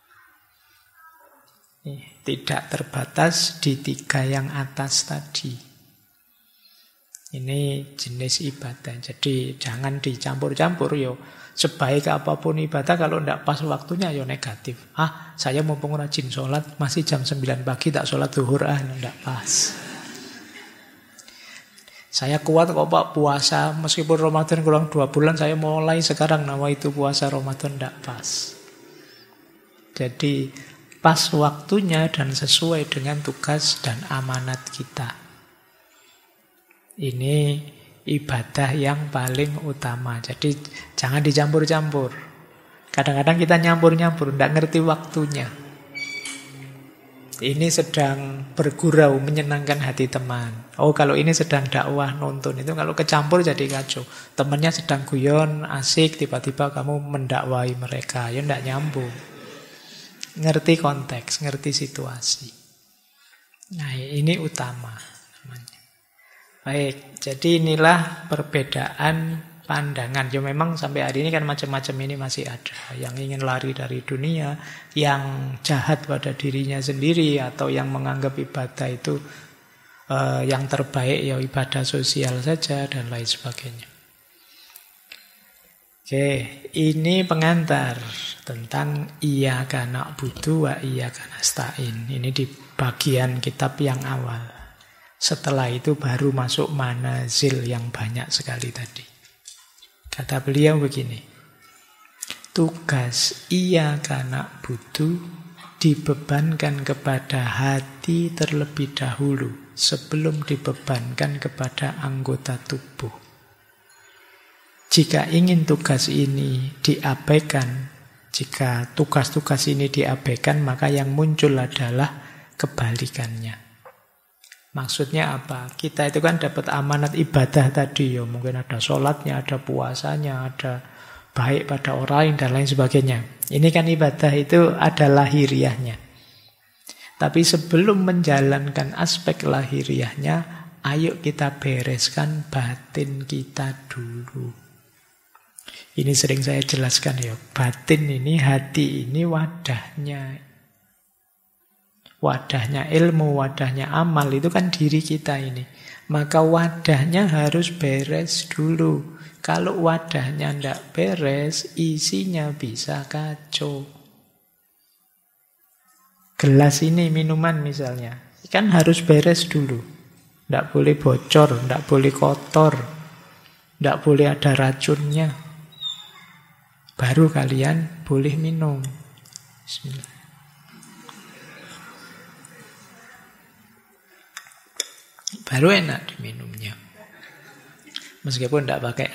[SPEAKER 1] Tidak terbatas di tiga yang atas tadi. Ini jenis ibadah. Jadi jangan dicampur-campur yo. Sebaik apapun ibadah kalau tidak pas waktunya yo negatif. Saya mumpung rajin sholat masih jam 9 pagi tak sholat zuhur tidak pas. Saya kuat kok Pak puasa meskipun Ramadan kurang 2 bulan saya mulai sekarang nama itu puasa Ramadan tidak pas. Jadi pas waktunya dan sesuai dengan tugas dan amanat kita. Ini ibadah yang paling utama. Jadi jangan dicampur-campur. Kadang-kadang kita nyampur-nyampur, tidak ngerti waktunya. Ini sedang bergurau, menyenangkan hati teman. Oh, kalau ini sedang dakwah, nonton. Itu kalau kecampur jadi kacau. Temannya sedang guyon, asik, tiba-tiba kamu mendakwai mereka. Ya tidak nyambung. Ngerti konteks, ngerti situasi. Nah, ini utama. Baik, jadi inilah perbedaan pandangan. Ya memang sampai hari ini kan macam-macam ini masih ada. Yang ingin lari dari dunia, yang jahat pada dirinya sendiri, atau yang menganggap ibadah itu yang terbaik ya ibadah sosial saja, dan lain sebagainya. Oke, ini pengantar tentang iyyaka na'budu wa iyyaka nasta'in. Ini di bagian kitab yang awal. Setelah itu baru masuk manazil yang banyak sekali tadi. Kata beliau begini, tugas iyyaka na'budu dibebankan kepada hati terlebih dahulu sebelum dibebankan kepada anggota tubuh. Jika ingin tugas ini diabaikan, jika tugas-tugas ini diabaikan, maka yang muncul adalah kebalikannya. Maksudnya apa? Kita itu kan dapat amanat ibadah tadi, ya mungkin ada sholatnya, ada puasanya, ada baik pada orang lain, dan lain sebagainya. Ini kan ibadah itu ada lahiriahnya. Tapi sebelum menjalankan aspek lahiriahnya, ayo kita bereskan batin kita dulu. Ini sering saya jelaskan ya, batin ini, hati ini wadahnya. Wadahnya ilmu, wadahnya amal, itu kan diri kita ini. Maka wadahnya harus beres dulu. Kalau wadahnya tidak beres, isinya bisa kacau. Gelas ini minuman misalnya, kan harus beres dulu. Tidak boleh bocor, tidak boleh kotor, tidak boleh ada racunnya. Baru kalian boleh minum. Bismillah. Baru enak diminumnya. Meskipun tidak pakai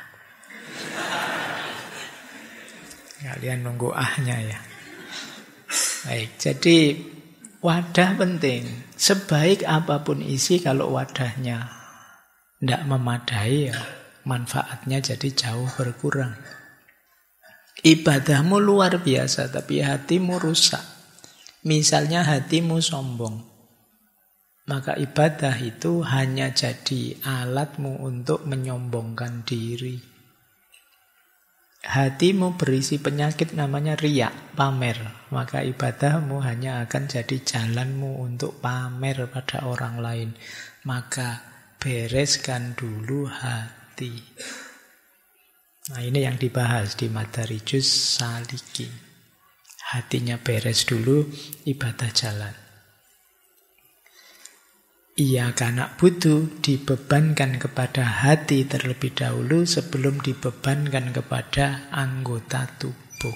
[SPEAKER 1] Kalian nunggu ahnya ya. Baik, jadi wadah penting. Sebaik apapun isi, kalau wadahnya tidak memadai, ya manfaatnya jadi jauh berkurang. Ibadahmu luar biasa, tapi hatimu rusak. Misalnya hatimu sombong, maka ibadah itu hanya jadi alatmu untuk menyombongkan diri. Hatimu berisi penyakit namanya riya, pamer, maka ibadahmu hanya akan jadi jalanmu untuk pamer pada orang lain. Maka bereskan dulu hati. Nah, ini yang dibahas di Madarijus Salikin. Hatinya beres dulu, ibadah jalan. Iyyaka na'budu dibebankan kepada hati terlebih dahulu sebelum dibebankan kepada anggota tubuh.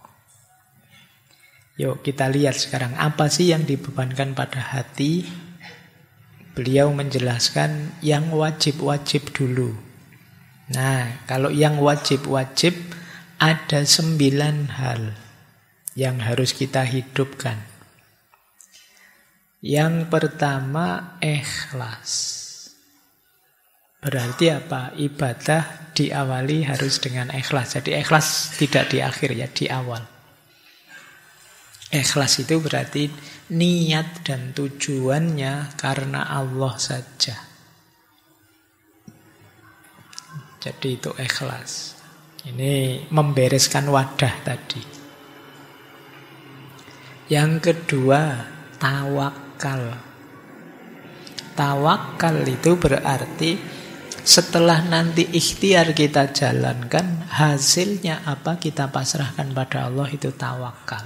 [SPEAKER 1] Yuk kita lihat sekarang apa sih yang dibebankan pada hati. Beliau menjelaskan yang wajib-wajib dulu. Nah, kalau yang wajib-wajib ada 9 hal yang harus kita hidupkan. Yang pertama, ikhlas. Berarti apa? Ibadah diawali harus dengan ikhlas. Jadi ikhlas tidak di akhir ya, di awal. Ikhlas itu berarti niat dan tujuannya karena Allah saja. Jadi itu ikhlas. Ini membereskan wadah tadi. Yang kedua, tawakal. Tawakal itu berarti setelah nanti ikhtiar kita jalankan, hasilnya apa kita pasrahkan pada Allah, itu tawakal.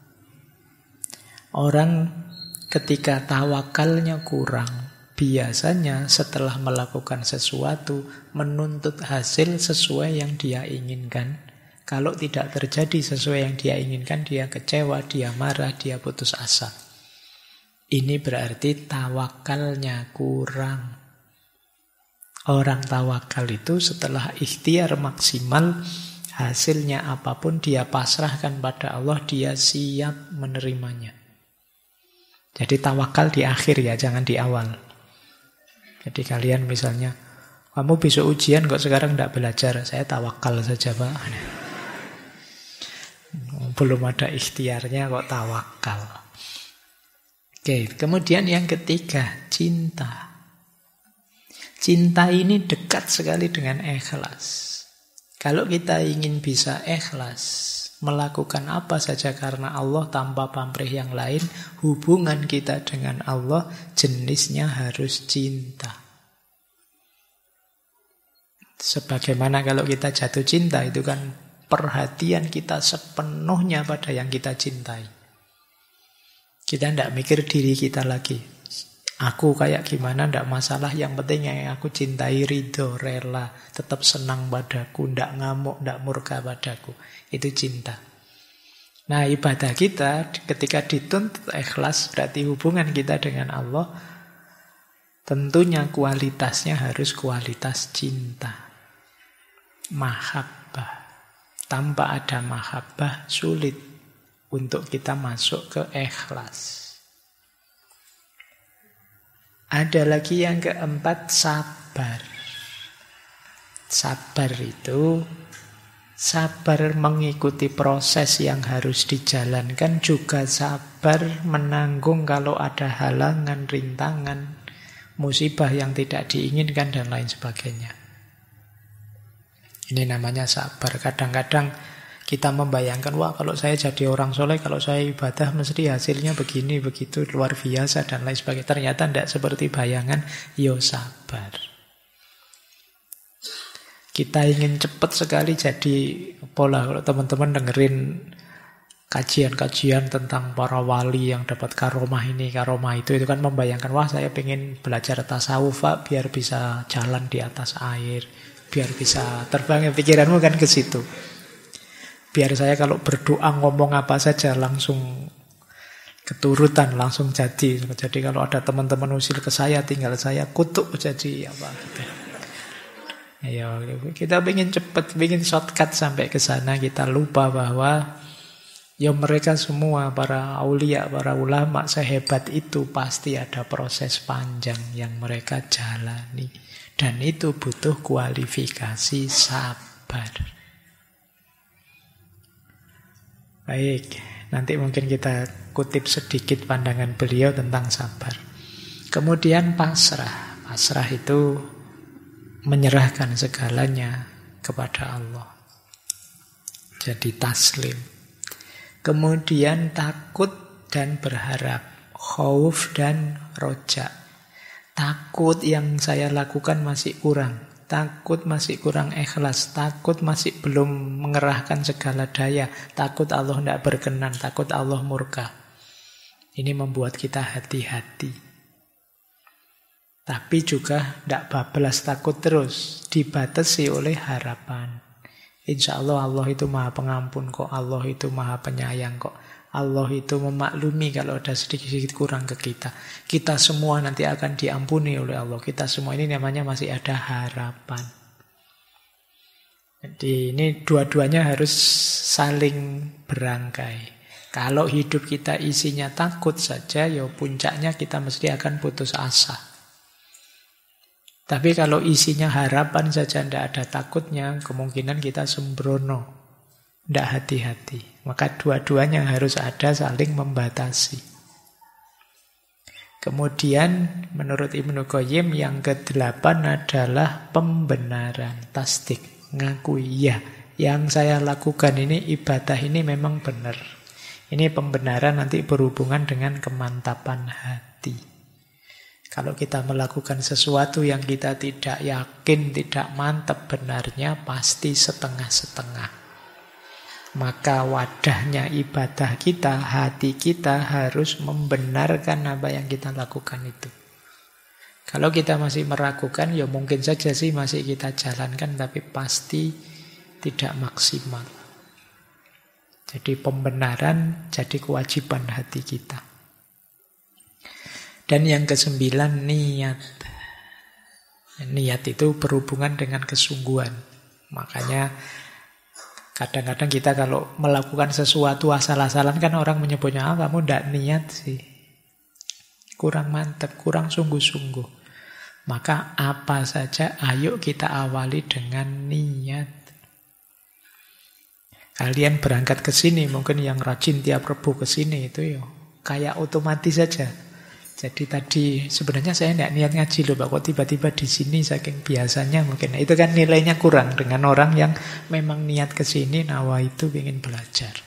[SPEAKER 1] Orang ketika tawakalnya kurang, biasanya setelah melakukan sesuatu menuntut hasil sesuai yang dia inginkan. Kalau tidak terjadi sesuai yang dia inginkan, dia kecewa, dia marah, dia putus asa. Ini berarti tawakalnya kurang. Orang tawakal itu setelah ikhtiar maksimal, hasilnya apapun dia pasrahkan pada Allah, dia siap menerimanya. Jadi tawakal di akhir ya, jangan di awal. Jadi kalian misalnya, kamu besok ujian kok sekarang tidak belajar, saya tawakal saja Pak. Belum ada ikhtiarnya kok tawakal. Oke, kemudian yang ketiga, cinta. Cinta ini dekat sekali dengan ikhlas. Kalau kita ingin bisa ikhlas, melakukan apa saja karena Allah tanpa pamrih yang lain, hubungan kita dengan Allah jenisnya harus cinta. Sebagaimana kalau kita jatuh cinta, itu kan perhatian kita sepenuhnya pada yang kita cintai. Kita tidak mikir diri kita lagi. Aku kayak gimana tidak masalah, yang penting yang aku cintai ridho, rela, tetap senang padaku, tidak ngamuk, tidak murka padaku. Itu cinta. Nah, ibadah kita ketika dituntut ikhlas, berarti hubungan kita dengan Allah tentunya kualitasnya harus kualitas cinta. Mahabbah. Tanpa ada mahabbah sulit untuk kita masuk ke ikhlas. Ada lagi yang keempat, sabar. Sabar itu sabar mengikuti proses yang harus dijalankan, juga sabar menanggung kalau ada halangan, rintangan, musibah yang tidak diinginkan dan lain sebagainya. Ini namanya sabar. Kadang-kadang kita membayangkan, wah kalau saya jadi orang soleh, kalau saya ibadah mesti hasilnya begini, begitu, luar biasa dan lain sebagainya. Ternyata tidak seperti bayangan, yo sabar. Kita ingin cepat sekali jadi pola. Kalau teman-teman dengerin kajian-kajian tentang para wali yang dapat karomah ini, karomah itu kan membayangkan, wah saya pengen belajar tasawuf Pak, biar bisa jalan di atas air, biar bisa terbang. Pikiranmu kan ke situ. Biar saya kalau berdoa ngomong apa saja langsung keturutan, langsung jadi. Jadi kalau ada teman-teman usil ke saya, tinggal saya kutuk jadi apa gitu. Ayo, kita pengen cepat, pengen shortcut sampai ke sana. Kita lupa bahwa ya mereka semua, para aulia, para ulama sehebat itu pasti ada proses panjang yang mereka jalani. Dan itu butuh kualifikasi sabar. Baik, nanti mungkin kita kutip sedikit pandangan beliau tentang sabar. Kemudian pasrah. Pasrah itu menyerahkan segalanya kepada Allah. Jadi taslim. Kemudian takut dan berharap. Khauf dan roja. Takut yang saya lakukan masih kurang. Takut masih kurang ikhlas. Takut masih belum mengerahkan segala daya. Takut Allah tidak berkenan. Takut Allah murka. Ini membuat kita hati-hati. Tapi juga tidak bablas takut terus. Dibatasi oleh harapan. Insya Allah, Allah itu maha pengampun kok. Allah itu maha penyayang kok. Allah itu memaklumi kalau ada sedikit-sedikit kurang ke kita. Kita semua nanti akan diampuni oleh Allah. Kita semua ini namanya masih ada harapan. Jadi ini dua-duanya harus saling berangkai. Kalau hidup kita isinya takut saja, ya puncaknya kita mesti akan putus asa. Tapi kalau isinya harapan saja, tidak ada takutnya, kemungkinan kita sembrono. Tidak hati-hati. Maka dua-duanya harus ada, saling membatasi. Kemudian menurut Ibnu Qayyim yang ke-8 adalah pembenaran, tasdik, ngakui ya, yang saya lakukan ini, ibadah ini memang benar. Ini pembenaran nanti berhubungan dengan kemantapan hati. Kalau kita melakukan sesuatu yang kita tidak yakin, tidak mantap benarnya, pasti setengah-setengah. Maka wadahnya ibadah kita, hati kita harus membenarkan apa yang kita lakukan itu. Kalau kita masih meragukan, ya mungkin saja sih masih kita jalankan, tapi pasti tidak maksimal. Jadi pembenaran jadi kewajiban hati kita. Dan yang ke-9, niat. Niat itu berhubungan dengan kesungguhan. Makanya kadang-kadang kita kalau melakukan sesuatu asal-asalan kan orang menyebutnya, kamu tidak niat sih. Kurang mantap, kurang sungguh-sungguh. Maka apa saja, ayo kita awali dengan niat. Kalian berangkat ke sini, mungkin yang rajin tiap Rebu ke sini itu ya kayak otomatis saja. Jadi tadi sebenarnya saya tidak niat ngaji loh Pak, kok tiba-tiba di sini saking biasanya mungkin. Itu kan nilainya kurang dengan orang yang memang niat ke sini, nawa itu ingin belajar.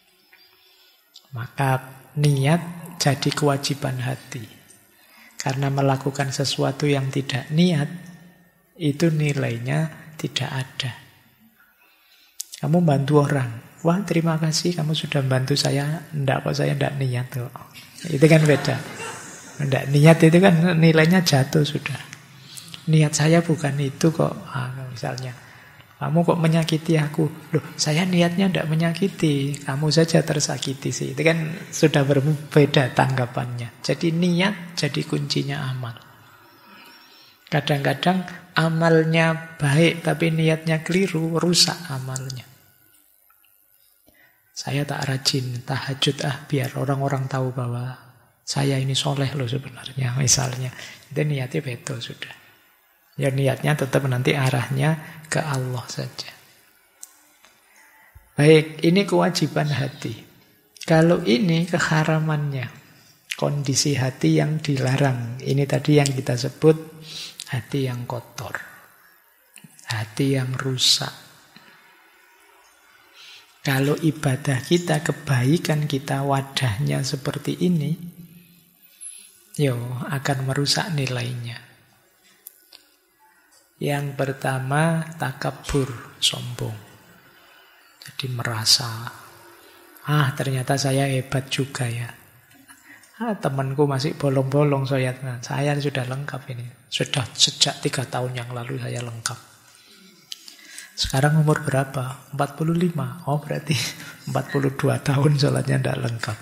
[SPEAKER 1] Maka niat jadi kewajiban hati. Karena melakukan sesuatu yang tidak niat, itu nilainya tidak ada. Kamu bantu orang, wah terima kasih kamu sudah bantu saya. Enggak kok, saya enggak niat kok. Itu kan beda. Enggak niat itu kan nilainya jatuh sudah. Niat saya bukan itu kok. Misalnya, kamu kok menyakiti aku. Loh, saya niatnya enggak menyakiti. Kamu saja tersakiti sih. Itu kan sudah berbeda tanggapannya. Jadi niat jadi kuncinya amal. Kadang-kadang amalnya baik tapi niatnya keliru, rusak amalnya. Saya tak rajin tahajud biar orang-orang tahu bahwa saya ini soleh loh sebenarnya, misalnya. Itu niatnya betul sudah. Ya niatnya tetap nanti arahnya ke Allah saja. Baik, ini kewajiban hati. Kalau ini keharamannya, kondisi hati yang dilarang. Ini tadi yang kita sebut hati yang kotor, hati yang rusak. Kalau ibadah kita, kebaikan kita, wadahnya seperti ini, akan merusak nilainya. Yang pertama, takabur, sombong. Jadi merasa, ternyata saya hebat juga ya. Temanku masih bolong-bolong sholatnya. Saya sudah lengkap ini. Sudah sejak 3 tahun yang lalu saya lengkap. Sekarang umur berapa? 45. Oh berarti 42 tahun sholatnya tidak lengkap.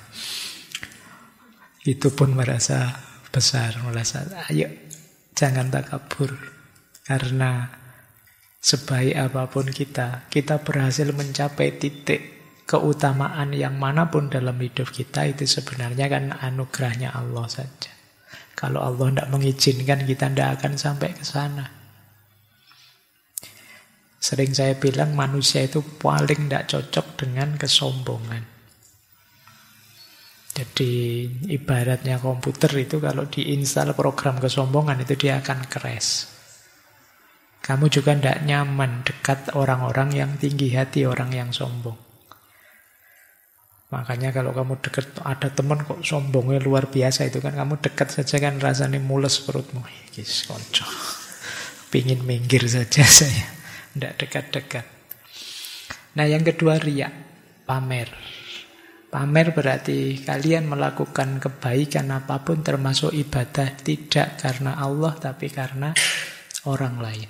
[SPEAKER 1] Itu pun merasa besar, merasa ayo jangan takabur. Karena sebaik apapun kita berhasil mencapai titik keutamaan yang manapun dalam hidup kita, itu sebenarnya kan anugerahnya Allah saja. Kalau Allah tidak mengizinkan, kita tidak akan sampai ke sana. Sering saya bilang manusia itu paling tidak cocok dengan kesombongan. Jadi ibaratnya komputer itu kalau diinstal program kesombongan itu dia akan crash. Kamu juga tidak nyaman dekat orang-orang yang tinggi hati, orang yang sombong. Makanya kalau kamu dekat ada teman kok sombongnya luar biasa, itu kan kamu dekat saja kan rasanya mules perutmu. Kis konco. Pingin minggir saja saya. Tidak dekat-dekat. Nah yang kedua riya, pamer. Pamer berarti kalian melakukan kebaikan apapun termasuk ibadah tidak karena Allah tapi karena orang lain.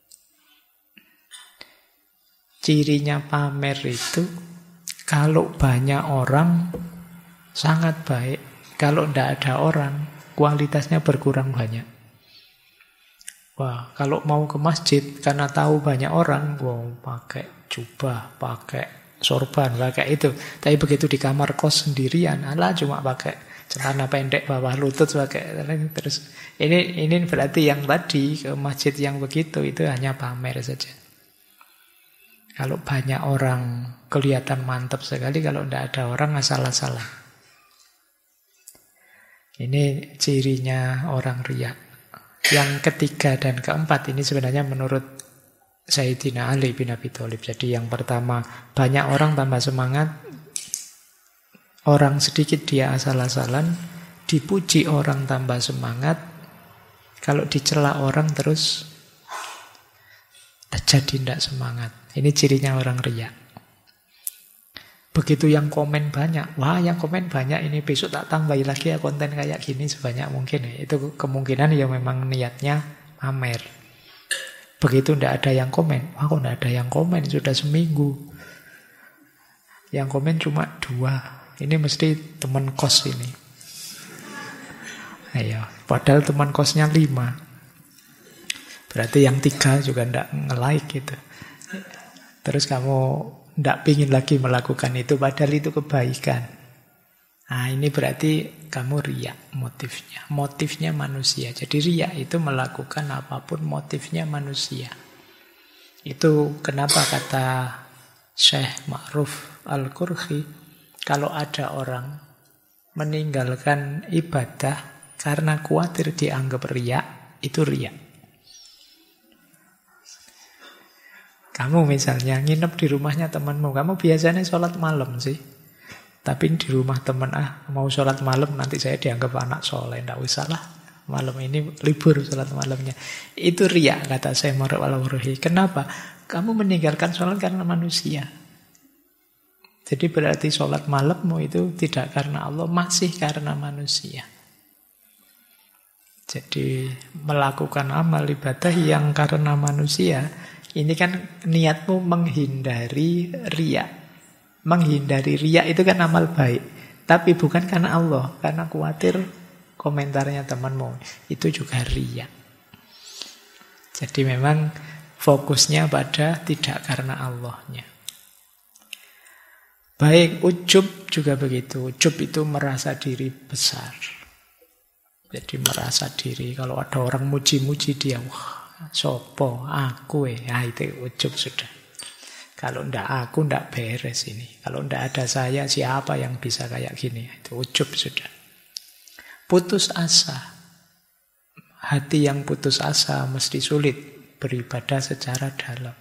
[SPEAKER 1] Cirinya pamer itu kalau banyak orang sangat baik, kalau tidak ada orang kualitasnya berkurang banyak. Wah, kalau mau ke masjid karena tahu banyak orang, pakai jubah, pakai sorban, pakai itu. Tapi begitu di kamar kos sendirian, cuma pakai celana pendek bawah lutut, pakai terus. Ini berarti yang tadi ke masjid yang begitu itu hanya pamer saja. Kalau banyak orang kelihatan mantap sekali, kalau tidak ada orang asal-asalan. Ini cirinya orang riya. Yang ketiga dan keempat ini sebenarnya menurut Sayyidina Ali bin Abi Thalib. Jadi yang pertama, banyak orang tambah semangat, orang sedikit dia asal-asalan, dipuji orang tambah semangat, kalau dicela orang terus jadi tidak semangat. Ini cirinya orang riya. Begitu yang komen banyak, wah yang komen banyak ini besok tak tambahin lagi ya konten kayak gini sebanyak mungkin. Itu kemungkinan ya memang niatnya pamer. Begitu tidak ada yang komen, wah kok tidak ada yang komen sudah seminggu. Yang komen cuma 2. Ini mesti teman kos ini. Ayo, padahal teman kosnya 5. Berarti yang 3 juga tidak nge-like gitu. Terus kamu tidak pingin lagi melakukan itu, padahal itu kebaikan. Nah ini berarti kamu riya motifnya. Motifnya manusia. Jadi riya itu melakukan apapun motifnya manusia. Itu kenapa kata Syekh Ma'ruf Al-Qurhi, kalau ada orang meninggalkan ibadah karena khawatir dianggap riya, itu riya. Kamu misalnya nginep di rumahnya temanmu, kamu biasanya sholat malam sih. Tapi di rumah teman, mau sholat malam nanti saya dianggap anak soleh, tidak usah lah. Malam ini libur sholat malamnya. Itu riya, kata Syekh Murad Al-Waruhi. Kenapa? Kamu meninggalkan sholat karena manusia. Jadi berarti sholat malammu itu tidak karena Allah, masih karena manusia. Jadi melakukan amal ibadah yang karena manusia, ini kan niatmu menghindari riya. Menghindari riya itu kan amal baik. Tapi bukan karena Allah, karena khawatir komentarnya temanmu. Itu juga riya. Jadi memang fokusnya pada tidak karena Allahnya. Baik, ujub juga begitu. Ujub itu merasa diri besar. Jadi merasa diri, kalau ada orang muji-muji dia, wah, sopo, aku itu ujub sudah. Kalau ndak aku, ndak beres ini. Kalau ndak ada saya, siapa yang bisa kayak gini? Itu ujub sudah. Putus asa. Hati yang putus asa mesti sulit beribadah secara dalam.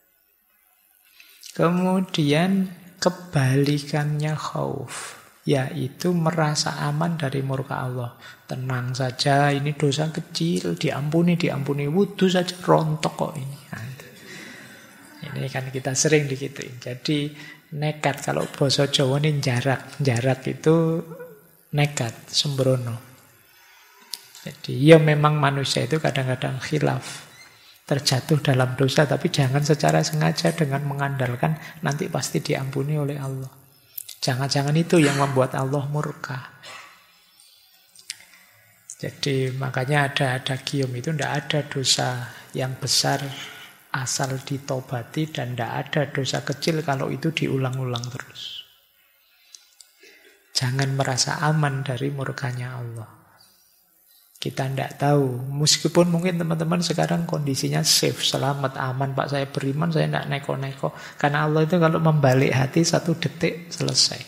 [SPEAKER 1] Kemudian kebalikannya khauf, yaitu merasa aman dari murka Allah. Tenang saja, ini dosa kecil, diampuni. Wudu saja rontok kok ini. Ini kan kita sering digituin. Jadi nekat, kalau basa Jawa ini jarak itu nekat, sembrono. Jadi ya memang manusia itu kadang-kadang khilaf, terjatuh dalam dosa, tapi jangan secara sengaja dengan mengandalkan nanti pasti diampuni oleh Allah. Jangan-jangan itu yang membuat Allah murka. Jadi makanya ada gium itu, tidak ada dosa yang besar asal ditobati, dan tidak ada dosa kecil kalau itu diulang-ulang terus. Jangan merasa aman dari murkanya Allah. Kita tidak tahu, meskipun mungkin teman-teman sekarang kondisinya safe, selamat, aman, Pak saya beriman, saya tidak neko-neko. Karena Allah itu kalau membalik hati 1 detik selesai.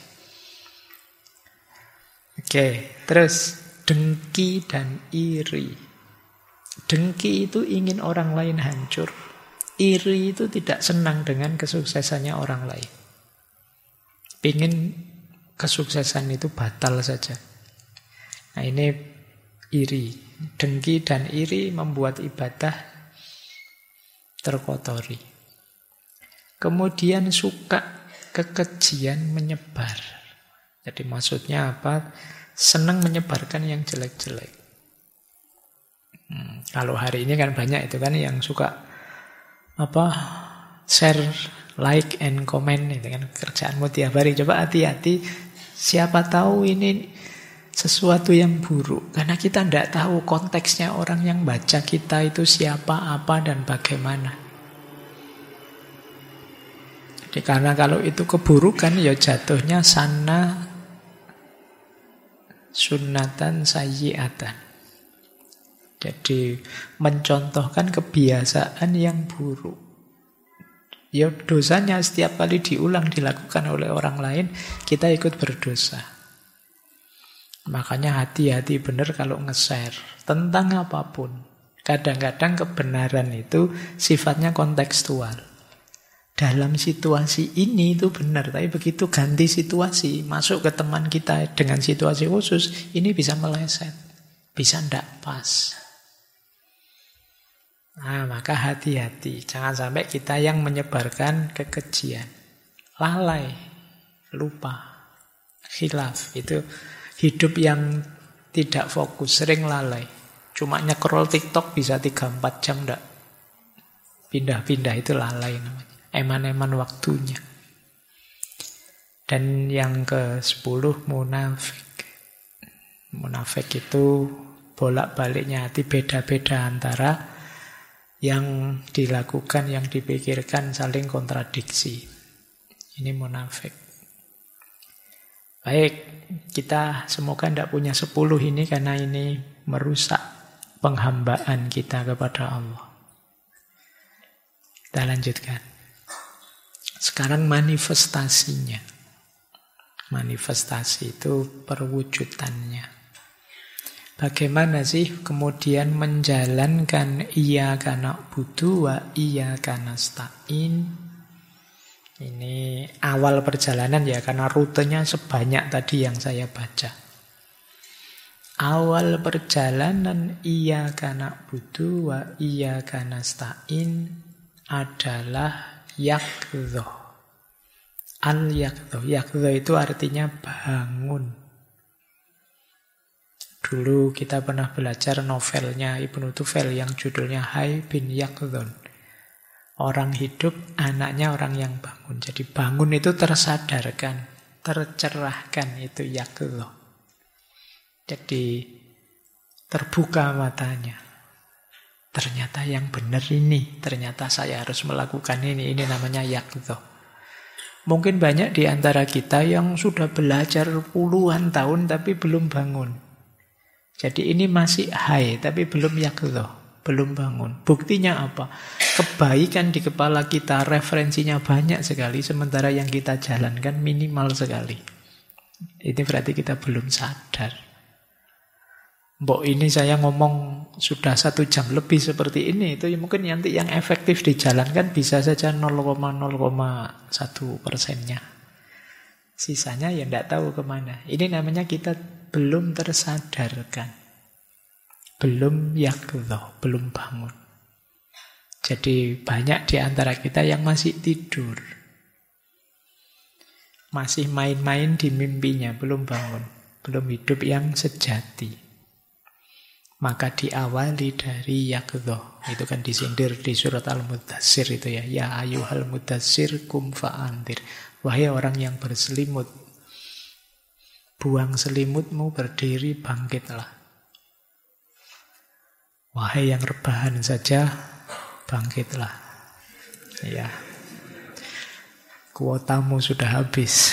[SPEAKER 1] Oke, terus dengki dan iri. Dengki itu ingin orang lain hancur. Iri itu tidak senang dengan kesuksesannya orang lain. Ingin kesuksesan itu batal saja. Nah ini iri. Dengki dan iri membuat ibadah terkotori. Kemudian suka kekejian menyebar. Jadi maksudnya apa? Senang menyebarkan yang jelek-jelek. Kalau hari ini kan banyak itu kan yang suka share, like, and comment, itu kan kerjaanmu tiap hari. Coba hati-hati, siapa tahu ini sesuatu yang buruk. Karena kita tidak tahu konteksnya orang yang baca kita itu siapa, apa, dan bagaimana. Jadi karena kalau itu keburukan, ya jatuhnya sana sunnatan sayyi'atan. Jadi mencontohkan kebiasaan yang buruk. Ya dosanya setiap kali diulang dilakukan oleh orang lain, kita ikut berdosa. Makanya hati-hati benar kalau nge-share tentang apapun. Kadang-kadang kebenaran itu sifatnya kontekstual. Dalam situasi ini itu benar, tapi begitu ganti situasi, masuk ke teman kita dengan situasi khusus, ini bisa meleset, bisa ndak pas. Nah, maka hati-hati. Jangan sampai kita yang menyebarkan kekejian. Lalai, lupa, khilaf. Itu hidup yang tidak fokus, sering lalai. Cuma nyekrol TikTok bisa 3-4 jam enggak. Pindah-pindah itu lalai namanya. Eman-eman waktunya. Dan yang ke-10 munafik. Munafik itu bolak-baliknya hati, beda-beda antara yang dilakukan, yang dipikirkan saling kontradiksi. Ini munafik. Baik, kita semoga tidak punya 10 ini karena ini merusak penghambaan kita kepada Allah. Kita lanjutkan. Sekarang manifestasinya. Manifestasi itu perwujudannya. Bagaimana sih kemudian menjalankan iyyaka na'budu wa iyyaka nasta'in? Ini awal perjalanan ya, karena rutenya sebanyak tadi yang saya baca. Awal perjalanan iyyaka na'budu wa iyyaka nasta'in adalah yaqdha. Al-yaqdha. Yaqdha itu artinya bangun. Dulu kita pernah belajar novelnya Ibnu Tufel yang judulnya Hai bin Yaqdhan. Orang hidup, anaknya orang yang bangun. Jadi bangun itu tersadarkan, tercerahkan, itu yaqdha. Jadi terbuka matanya. Ternyata yang benar ini, ternyata saya harus melakukan ini namanya yaqdha. Mungkin banyak di antara kita yang sudah belajar puluhan tahun tapi belum bangun. Jadi ini masih hai, tapi belum yaqdha, belum bangun. Buktinya apa? Kebaikan di kepala kita, referensinya banyak sekali, sementara yang kita jalankan minimal sekali. Ini berarti kita belum sadar. Mbok ini saya ngomong sudah 1 jam lebih seperti ini, itu mungkin nanti yang efektif dijalankan bisa saja 0,01%-nya. Sisanya ya tidak tahu kemana. Ini namanya kita belum tersadarkan. Belum yaqdha, belum bangun. Jadi banyak di antara kita yang masih tidur. Masih main-main di mimpinya, belum bangun. Belum hidup yang sejati. Maka diawali dari yaqdha. Itu kan disindir di surat Al-Mudatsir itu ya. Ya ayyuhal mudatsir kum fa'andir. Wahai orang yang berselimut, buang selimutmu, berdiri, bangkitlah. Wahai yang rebahan saja, bangkitlah. Ya. Kuotamu sudah habis.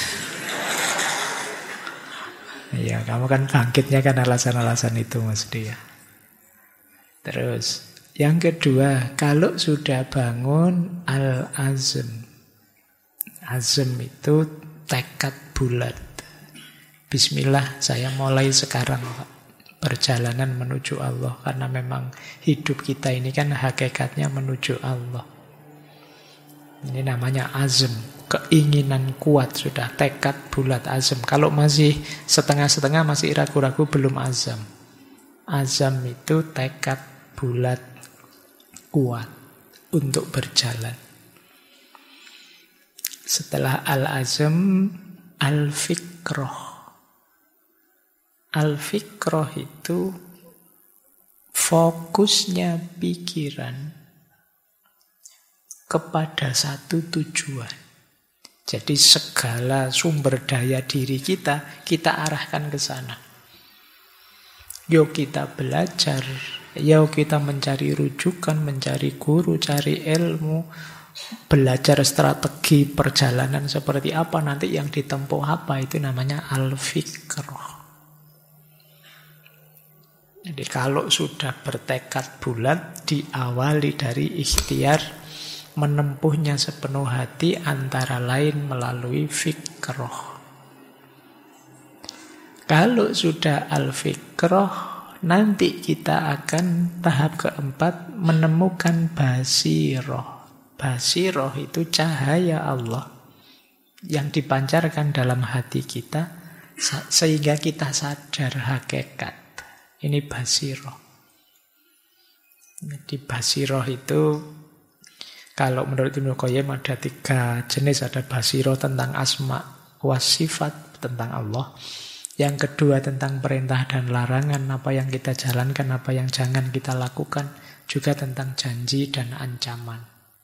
[SPEAKER 1] Ya, kamu kan bangkitnya kan alasan-alasan itu mesti ya. Terus, yang kedua, kalau sudah bangun, al-azm. Azm itu tekad bulat. Bismillah, saya mulai sekarang perjalanan menuju Allah. Karena memang hidup kita ini kan hakikatnya menuju Allah. Ini namanya azm. Keinginan kuat sudah, tekad bulat, azm. Kalau masih setengah-setengah, masih ragu-ragu, belum azam. Azam itu tekad bulat, kuat untuk berjalan. Setelah al-azm, al-fikrah. Al-fikrah itu fokusnya pikiran kepada satu tujuan. Jadi segala sumber daya diri kita arahkan ke sana. Yuk kita belajar, yuk kita mencari rujukan, mencari guru, cari ilmu, belajar strategi perjalanan seperti apa, nanti yang ditempuh apa, itu namanya al-fikrah. Jadi kalau sudah bertekad bulat, diawali dari ikhtiar, menempuhnya sepenuh hati, antara lain melalui fikrah. Kalau sudah al-fikrah, nanti kita akan tahap keempat, menemukan basirah. Basirah itu cahaya Allah yang dipancarkan dalam hati kita, sehingga kita sadar hakikat. Ini basirah. Jadi basirah itu, kalau menurut Ibnu Qayyim ada 3 jenis. Ada basirah tentang asma wa sifat, tentang Allah. Yang kedua tentang perintah dan larangan, apa yang kita jalankan, apa yang jangan kita lakukan. Juga tentang janji dan ancaman.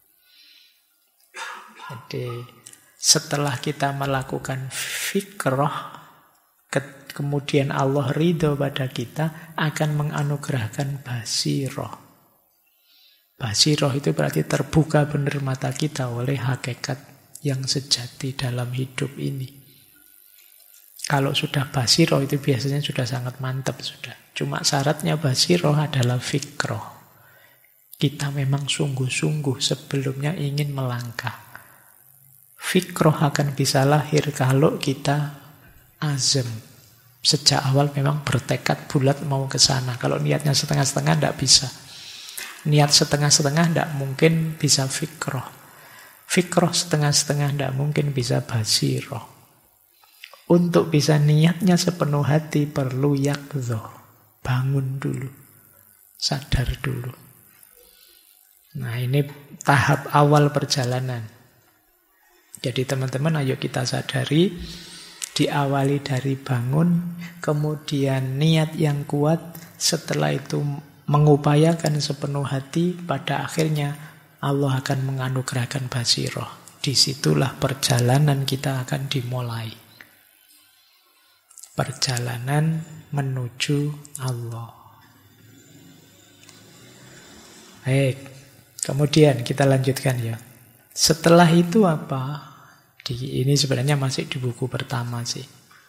[SPEAKER 1] Jadi setelah kita melakukan fikrah, kemudian Allah ridho pada kita, akan menganugerahkan basirah. Basirah itu berarti terbuka benar mata kita oleh hakikat yang sejati dalam hidup ini. Kalau sudah basirah itu biasanya sudah sangat mantap sudah. Cuma syaratnya basirah adalah fikrah. Kita memang sungguh-sungguh sebelumnya ingin melangkah. Fikrah akan bisa lahir kalau kita azam. Sejak awal memang bertekad bulat mau ke sana. Kalau niatnya setengah-setengah tidak bisa. Niat setengah-setengah tidak mungkin bisa fikroh. Fikroh setengah-setengah tidak mungkin bisa basiroh. Untuk bisa niatnya sepenuh hati perlu yakdhoh. Bangun dulu. Sadar dulu. Nah, ini tahap awal perjalanan. Jadi teman-teman, ayo kita sadari, diawali dari bangun, kemudian niat yang kuat, setelah itu mengupayakan sepenuh hati, pada akhirnya Allah akan menganugerahkan basiroh. Disitulah perjalanan kita akan dimulai. Perjalanan menuju Allah. Baik, kemudian kita lanjutkan ya. Setelah itu apa? Ini sebenarnya masih di buku pertama sih.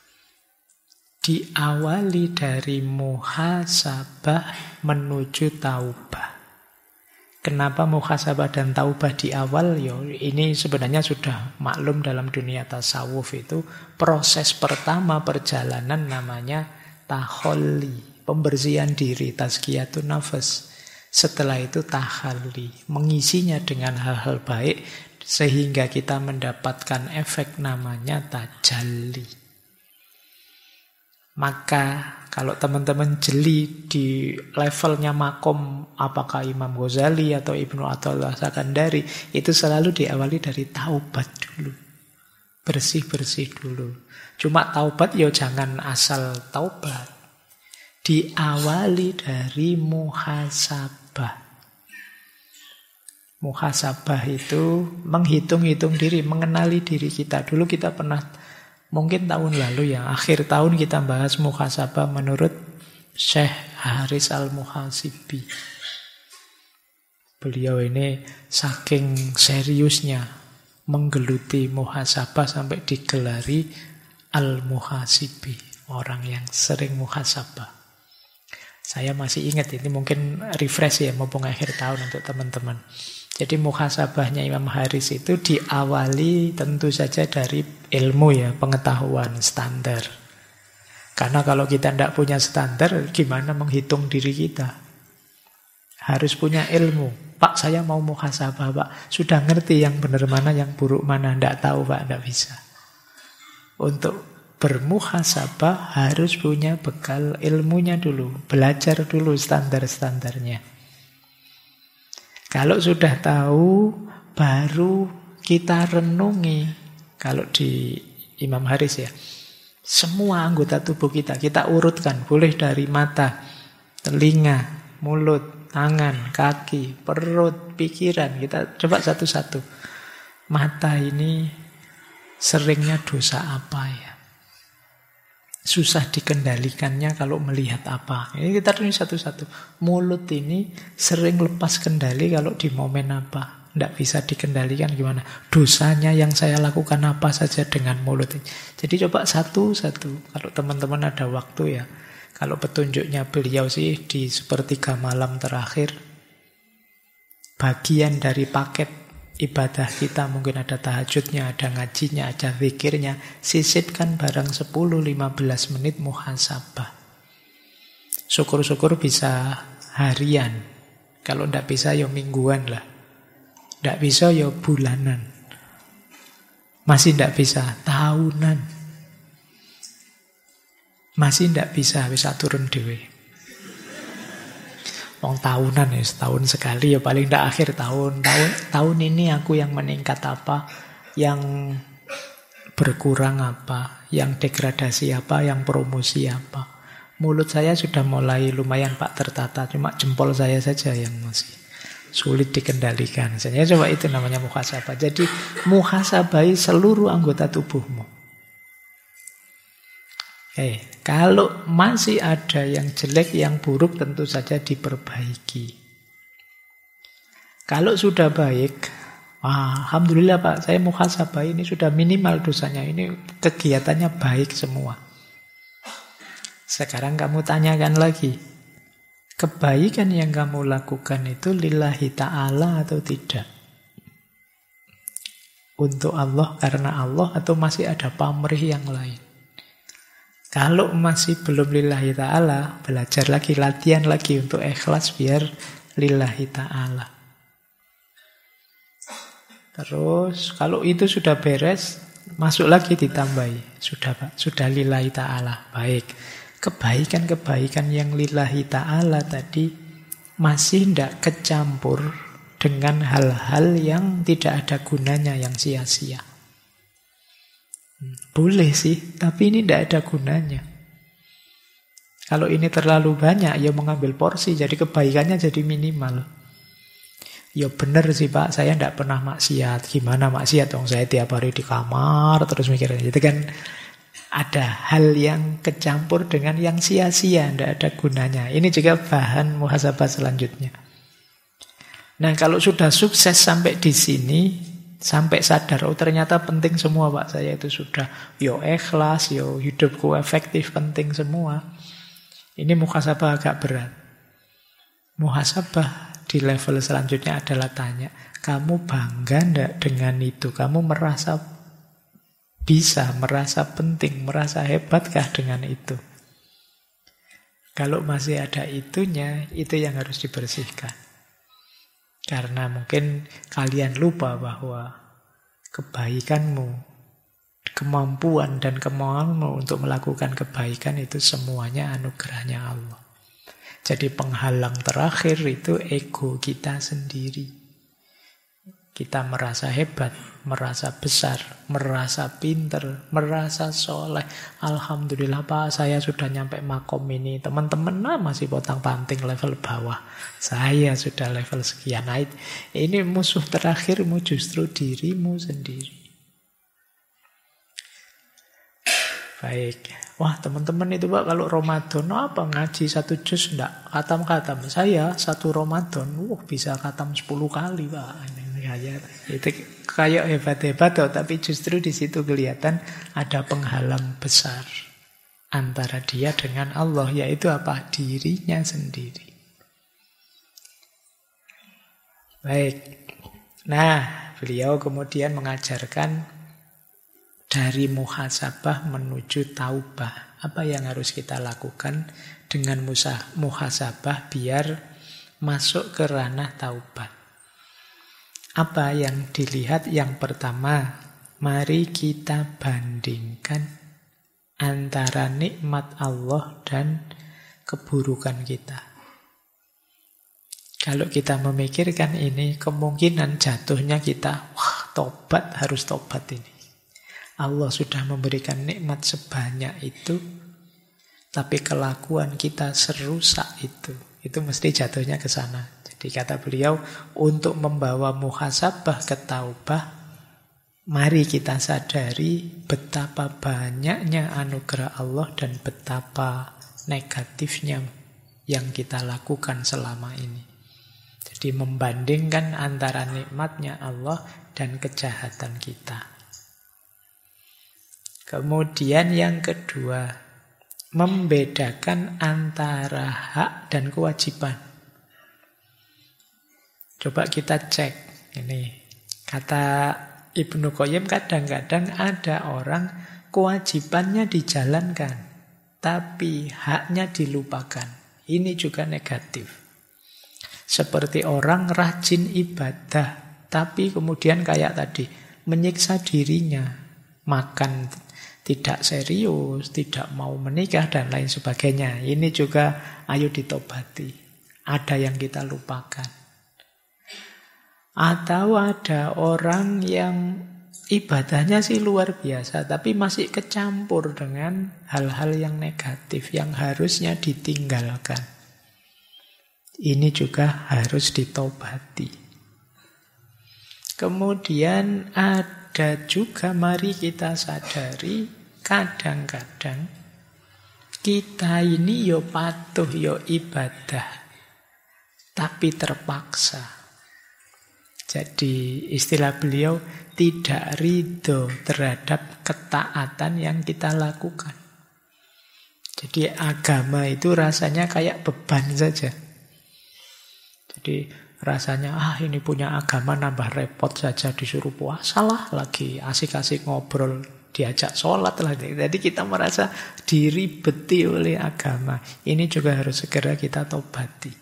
[SPEAKER 1] Diawali dari muhasabah menuju taubah. Kenapa muhasabah dan taubah di awal? Ini sebenarnya sudah maklum dalam dunia tasawuf itu. Proses pertama perjalanan namanya taholli, pembersihan diri, tazkiyatun nafas. Setelah itu tahalli, mengisinya dengan hal-hal baik sehingga kita mendapatkan efek namanya tajalli. Maka kalau teman-teman jeli di levelnya makom, apakah Imam Ghazali atau Ibnu Athaillah Sakandari, itu selalu diawali dari taubat dulu. Bersih-bersih dulu. Cuma taubat jangan asal taubat. Diawali dari muhasabah. Muhasabah itu menghitung-hitung diri, mengenali diri kita. Dulu kita pernah, mungkin tahun lalu ya, akhir tahun kita bahas muhasabah menurut Syekh Haris Al-Muhasibi. Beliau ini saking seriusnya menggeluti muhasabah sampai digelari Al-Muhasibi, orang yang sering muhasabah. Saya masih ingat, ini mungkin refresh ya, mumpung akhir tahun untuk teman-teman. Jadi muhasabahnya Imam Haris itu diawali tentu saja dari ilmu ya, pengetahuan standar. Karena kalau kita tidak punya standar, gimana menghitung diri kita? Harus punya ilmu. Pak, saya mau muhasabah, Pak. Sudah ngerti yang benar mana, yang buruk mana? Tidak tahu, Pak, tidak bisa. Untuk bermuhasabah harus punya bekal ilmunya dulu. Belajar dulu standar-standarnya. Kalau sudah tahu, baru kita renungi. Kalau di Imam Haris ya, semua anggota tubuh kita urutkan. Boleh dari mata, telinga, mulut, tangan, kaki, perut, pikiran. Kita coba satu-satu. Mata ini seringnya dosa apa ya? Susah dikendalikannya kalau melihat apa. Ini kita tulis satu-satu. Mulut ini sering lepas kendali kalau di momen apa. Tidak bisa dikendalikan gimana. Dosanya yang saya lakukan apa saja dengan mulut ini. Jadi coba satu-satu. Kalau teman-teman ada waktu ya. Kalau petunjuknya beliau sih di sepertiga malam terakhir. Bagian dari paket ibadah kita, mungkin ada tahajudnya, ada ngajinya, ada zikirnya. Sisipkan barang 10-15 menit muhasabah. Syukur-syukur bisa harian. Kalau tidak bisa ya mingguan lah. Tidak bisa ya bulanan. Masih tidak bisa tahunan. Masih tidak bisa turun dewe. Tahunan ya, setahun sekali ya, paling tidak akhir tahun. Tahun ini aku yang meningkat apa, yang berkurang apa, yang degradasi apa, yang promosi apa. Mulut saya sudah mulai lumayan Pak tertata, cuma jempol saya saja yang masih sulit dikendalikan. Saya coba, itu namanya muhasabah. Jadi muhasabahi seluruh anggota tubuhmu. Kalau masih ada yang jelek, yang buruk, tentu saja diperbaiki. Kalau sudah baik, alhamdulillah Pak, saya muhasabah ini sudah minimal dosanya. Ini kegiatannya baik semua. Sekarang kamu tanyakan lagi, kebaikan yang kamu lakukan itu lillahi ta'ala atau tidak? Untuk Allah, karena Allah, atau masih ada pamrih yang lain? Kalau masih belum lillahi ta'ala, belajar lagi, latihan lagi untuk ikhlas biar lillahi ta'ala. Terus kalau itu sudah beres, masuk lagi ditambahi. Sudah Pak, sudah lillahi ta'ala. Baik. Kebaikan-kebaikan yang lillahi ta'ala tadi masih tidak kecampur dengan hal-hal yang tidak ada gunanya, yang sia-sia. Boleh sih, tapi ini tidak ada gunanya. Kalau ini terlalu banyak, ya mengambil porsi, jadi kebaikannya jadi minimal. Ya benar sih Pak, saya tidak pernah maksiat. Gimana maksiat? Saya tiap hari di kamar, terus mikirnya. Itu kan ada hal yang kecampur dengan yang sia-sia, tidak ada gunanya. Ini juga bahan muhasabah selanjutnya. Nah kalau sudah sukses sampai di sini, sampai sadar, oh ternyata penting semua Pak, saya itu sudah yo ikhlas, yo hidupku efektif, penting semua. Ini muhasabah agak berat. Muhasabah di level selanjutnya adalah tanya, kamu bangga enggak dengan itu? Kamu merasa bisa, merasa penting, merasa hebatkah dengan itu? Kalau masih ada itunya, itu yang harus dibersihkan. Karena mungkin kalian lupa bahwa kebaikanmu, kemampuan dan kemauanmu untuk melakukan kebaikan itu semuanya anugerahnya Allah. Jadi penghalang terakhir itu ego kita sendiri. Kita merasa hebat, merasa besar, merasa pinter, merasa soleh. Alhamdulillah Pak, saya sudah nyampe makom ini. Teman-teman masih potang-panting level bawah. Saya sudah level sekian. Nah, ini musuh terakhirmu justru dirimu sendiri. Baik. Wah teman-teman itu Pak, kalau Ramadan apa ngaji 1 juz enggak? Khatam-khatam. Saya 1 Ramadan, bisa khatam 10 kali Pak. Itu kayak hebat-hebat tapi justru di situ kelihatan ada penghalang besar antara dia dengan Allah, yaitu apa? Dirinya sendiri. Baik. Nah, beliau kemudian mengajarkan dari muhasabah menuju taubah. Apa yang harus kita lakukan dengan muhasabah biar masuk ke ranah taubat? Apa yang dilihat? Yang pertama, mari kita bandingkan antara nikmat Allah dan keburukan kita. Kalau kita memikirkan ini, kemungkinan jatuhnya kita, tobat, harus tobat ini. Allah sudah memberikan nikmat sebanyak itu, tapi kelakuan kita serusak itu mesti jatuhnya ke sana. Jadi kata beliau, untuk membawa muhasabah ke taubah, mari kita sadari betapa banyaknya anugerah Allah dan betapa negatifnya yang kita lakukan selama ini. Jadi membandingkan antara nikmatnya Allah dan kejahatan kita. Kemudian yang kedua, membedakan antara hak dan kewajiban. Coba kita cek. Ini kata Ibnu Qayyim, kadang-kadang ada orang kewajibannya dijalankan, tapi haknya dilupakan. Ini juga negatif. Seperti orang rajin ibadah, tapi kemudian kayak tadi, menyiksa dirinya, makan tidak serius, tidak mau menikah, dan lain sebagainya. Ini juga ayo ditobati. Ada yang kita lupakan. Atau ada orang yang ibadahnya sih luar biasa, tapi masih kecampur dengan hal-hal yang negatif, yang harusnya ditinggalkan. Ini juga harus ditobati. Kemudian ada juga, mari kita sadari, kadang-kadang kita ini yo patuh, yo ibadah, tapi terpaksa. Jadi istilah beliau, tidak ridho terhadap ketaatan yang kita lakukan. Jadi agama itu rasanya kayak beban saja. Jadi rasanya, ini punya agama nambah repot saja, disuruh puasa lah lagi, asik-asik ngobrol diajak sholat lah. Jadi kita merasa diribeti oleh agama. Ini juga harus segera kita tobati.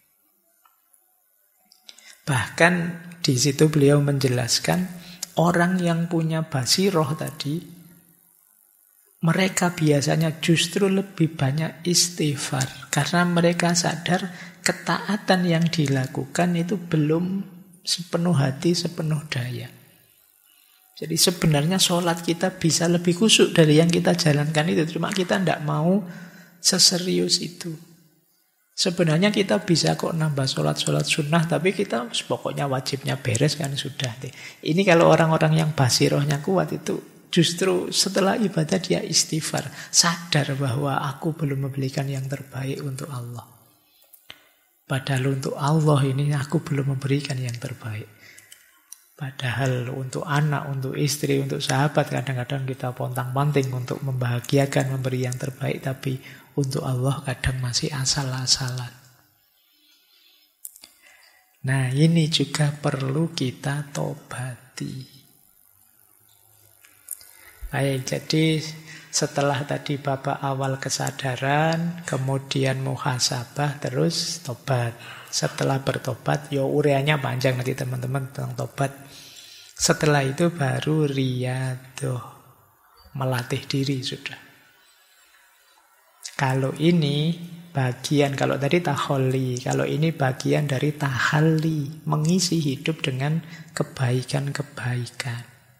[SPEAKER 1] Bahkan di situ beliau menjelaskan orang yang punya basiroh tadi, mereka biasanya justru lebih banyak istighfar. Karena mereka sadar ketaatan yang dilakukan itu belum sepenuh hati, sepenuh daya. Jadi sebenarnya sholat kita bisa lebih khusyuk dari yang kita jalankan itu. Cuma kita tidak mau seserius itu. Sebenarnya kita bisa kok nambah sholat-sholat sunnah, tapi kita pokoknya wajibnya beres kan sudah. Ini kalau orang-orang yang basirohnya kuat itu justru setelah ibadah dia istighfar. Sadar bahwa aku belum memberikan yang terbaik untuk Allah. Padahal untuk Allah ini aku belum memberikan yang terbaik. Padahal untuk anak, untuk istri, untuk sahabat kadang-kadang kita pontang-panting untuk membahagiakan, memberi yang terbaik. Tapi untuk Allah kadang masih asal-asalan. Nah ini juga perlu kita tobati. Baik, jadi setelah tadi babak awal kesadaran, kemudian muhasabah, terus tobat. Setelah bertobat, ureanya panjang nanti teman-teman tentang tobat. Setelah itu baru riyadhah, melatih diri sudah. Kalau ini bagian, kalau tadi taholli, kalau ini bagian dari tahalli, mengisi hidup dengan kebaikan-kebaikan.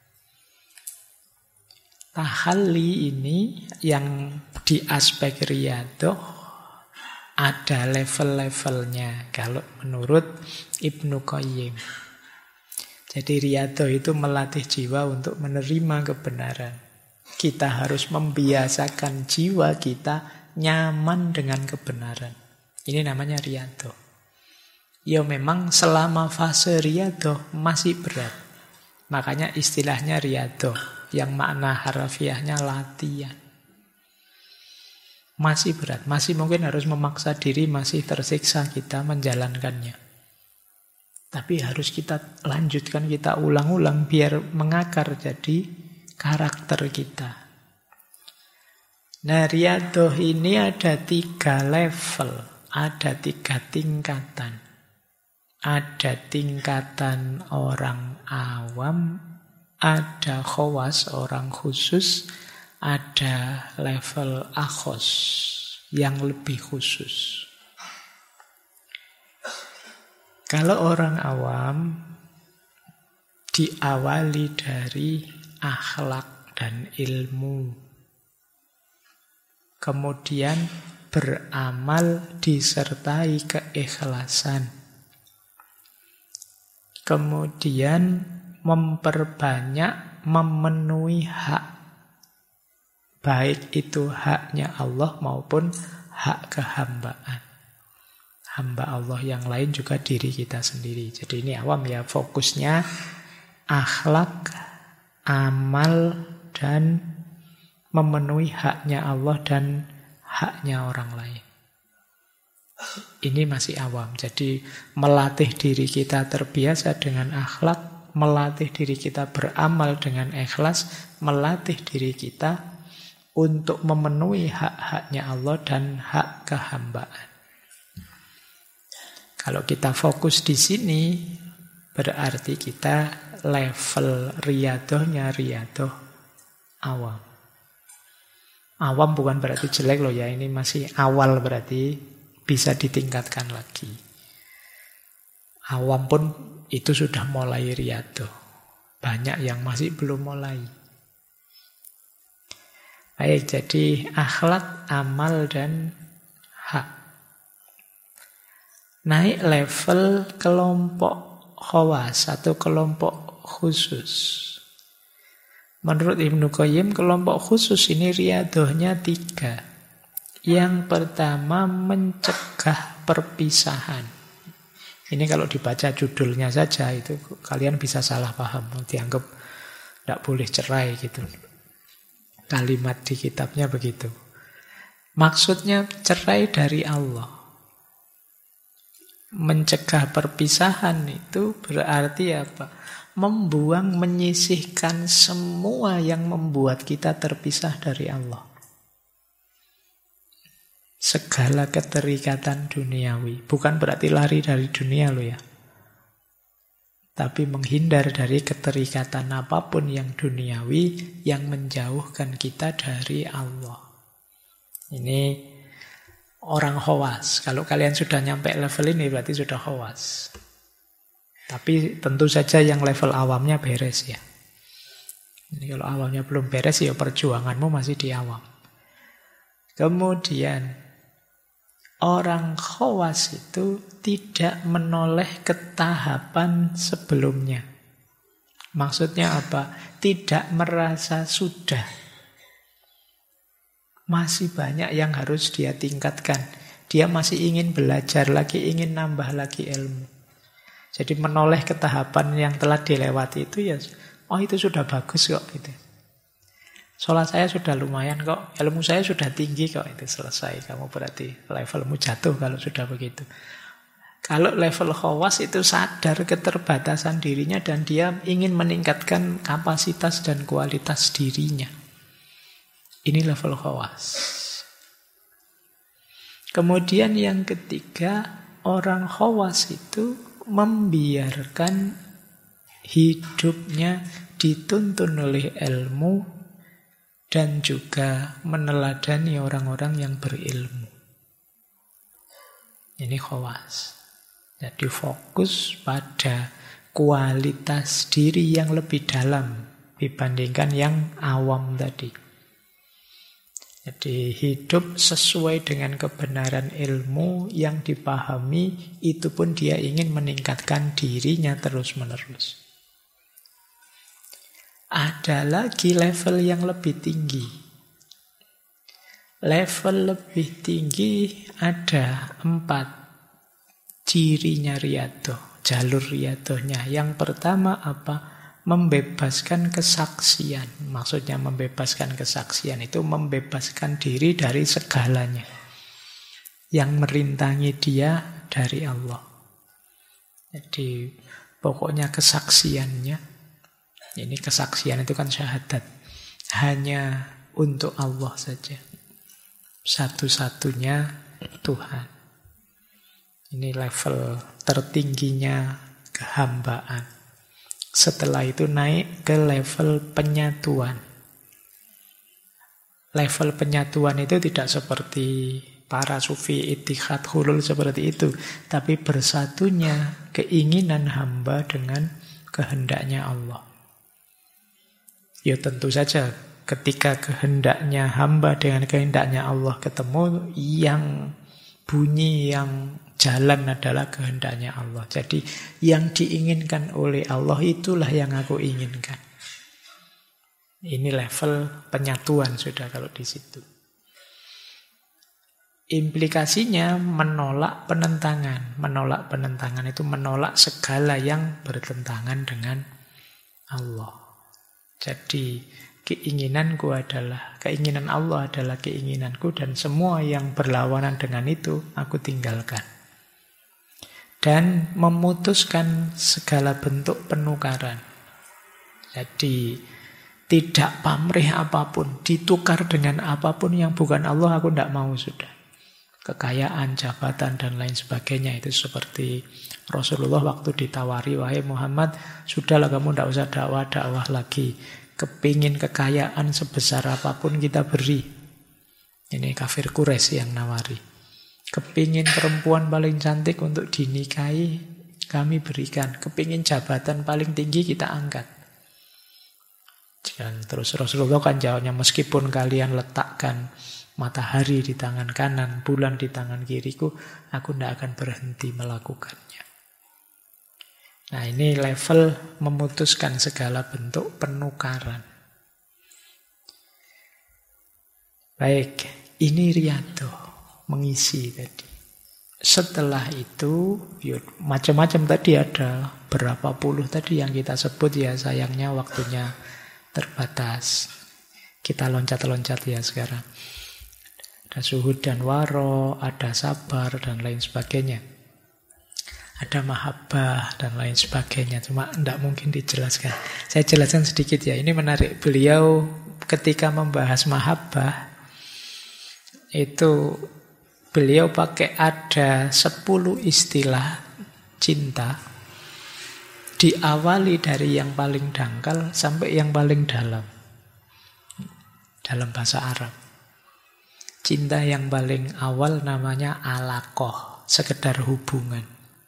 [SPEAKER 1] Tahalli ini yang di aspek riyadhah ada level-levelnya kalau menurut Ibnu Qayyim. Jadi riyadhah itu melatih jiwa untuk menerima kebenaran. Kita harus membiasakan jiwa kita nyaman dengan kebenaran. Ini namanya riyadhah. Ya memang selama fase riyadhah masih berat. Makanya istilahnya riyadhah, yang makna harafiahnya latihan. Masih berat, masih mungkin harus memaksa diri, masih tersiksa kita menjalankannya. Tapi harus kita lanjutkan, kita ulang-ulang biar mengakar jadi karakter kita. Nah, riyadhah ini ada 3 level, ada 3 tingkatan. Ada tingkatan orang awam, ada khawas, orang khusus, ada level akhos yang lebih khusus. Kalau orang awam diawali dari akhlak dan ilmu, kemudian beramal disertai keikhlasan, kemudian memperbanyak memenuhi hak, baik itu haknya Allah maupun hak kehambaan. Hamba Allah yang lain juga diri kita sendiri. Jadi ini awam ya, fokusnya akhlak, amal, dan memenuhi haknya Allah dan haknya orang lain. Ini masih awam. Jadi melatih diri kita terbiasa dengan akhlak, melatih diri kita beramal dengan ikhlas, melatih diri kita untuk memenuhi hak-haknya Allah dan hak kehambaan. Kalau kita fokus di sini, berarti kita level riyadhahnya riyadhah awam. Awam bukan berarti jelek loh ya, ini masih awal, berarti bisa ditingkatkan lagi. Awam pun itu sudah mulai riyadhah. Banyak yang masih belum mulai. Baik, jadi akhlak, amal, dan hak. Naik level kelompok khawas atau kelompok khusus. Menurut Ibnu Qayyim, kelompok khusus ini riyadhahnya 3. Yang pertama, mencegah perpisahan. Ini kalau dibaca judulnya saja itu kalian bisa salah paham, dianggap tidak boleh cerai gitu. Kalimat di kitabnya begitu. Maksudnya cerai dari Allah. mencegah perpisahan itu berarti apa? Membuang, menyisihkan semua yang membuat kita terpisah dari Allah. Segala keterikatan duniawi. Bukan berarti lari dari dunia loh ya. Tapi menghindar dari keterikatan apapun yang duniawi yang menjauhkan kita dari Allah. Ini orang khawas. Kalau kalian sudah nyampe level ini berarti sudah khawas. Tapi tentu saja yang level awamnya beres ya. Jadi kalau awamnya belum beres ya perjuanganmu masih di awam. Kemudian orang khawas itu tidak menoleh ke tahapan sebelumnya. Maksudnya apa? Tidak merasa sudah. Masih banyak yang harus dia tingkatkan. Dia masih ingin belajar lagi, ingin nambah lagi ilmu. Jadi menoleh ke tahapan yang telah dilewati itu ya, oh itu sudah bagus kok gitu. Sholat saya sudah lumayan kok, ilmu saya sudah tinggi kok, itu selesai. Kamu berarti levelmu jatuh kalau sudah begitu. Kalau level khawas itu sadar keterbatasan dirinya dan dia ingin meningkatkan kapasitas dan kualitas dirinya. Ini level khawas. Kemudian yang ketiga, orang khawas itu membiarkan hidupnya dituntun oleh ilmu dan juga meneladani orang-orang yang berilmu. Ini khawas. Jadi fokus pada kualitas diri yang lebih dalam dibandingkan yang awam tadi. Jadi hidup sesuai dengan kebenaran ilmu yang dipahami, itu pun dia ingin meningkatkan dirinya terus-menerus. Ada lagi level yang lebih tinggi. Level lebih tinggi ada 4 cirinya riyadhah, jalur riyadhahnya. Yang pertama apa? Membebaskan kesaksian. Maksudnya membebaskan kesaksian itu membebaskan diri dari segalanya yang merintangi dia dari Allah. Jadi pokoknya kesaksiannya, ini kesaksian itu kan syahadat, hanya untuk Allah saja, satu-satunya Tuhan. Ini level tertingginya kehambaan. Setelah itu naik ke level penyatuan. Level penyatuan itu tidak seperti para sufi ittihad hulul seperti itu, tapi bersatunya keinginan hamba dengan kehendaknya Allah. Ya tentu saja ketika kehendaknya hamba dengan kehendaknya Allah ketemu, yang bunyi, yang jalan adalah kehendaknya Allah. Jadi yang diinginkan oleh Allah itulah yang aku inginkan. Ini level penyatuan sudah kalau di situ. Implikasinya menolak penentangan. Menolak penentangan itu menolak segala yang bertentangan dengan Allah. Jadi keinginan Allah adalah keinginanku, dan semua yang berlawanan dengan itu aku tinggalkan. Dan memutuskan segala bentuk penukaran. Jadi tidak pamrih apapun, ditukar dengan apapun yang bukan Allah, aku tidak mau sudah. Kekayaan, jabatan, dan lain sebagainya. Itu seperti Rasulullah waktu ditawari, wahai Muhammad, sudahlah kamu tidak usah dakwah lagi. Kepingin kekayaan sebesar apapun kita beri. Ini kafir Quraisy yang nawari. Kepingin perempuan paling cantik untuk dinikahi, kami berikan. Kepingin jabatan paling tinggi, kita angkat. Dan terus Rasulullah kan jawabnya, meskipun kalian letakkan matahari di tangan kanan, bulan di tangan kiriku, aku tidak akan berhenti melakukannya. Nah, ini level memutuskan segala bentuk penukaran. Baik, ini riyadhah, mengisi tadi. Setelah itu, macam-macam tadi, ada berapa puluh tadi yang kita sebut ya, sayangnya waktunya terbatas. Kita loncat-loncat ya sekarang. Ada zuhud dan waro, ada sabar dan lain sebagainya. ada mahabbah dan lain sebagainya. Cuma tidak mungkin dijelaskan. Saya jelaskan sedikit ya. Ini menarik. Beliau ketika membahas mahabbah itu beliau pakai ada 10 istilah cinta, diawali dari yang paling dangkal sampai yang paling dalam bahasa Arab. Cinta yang paling awal namanya alaqah, sekedar hubungan.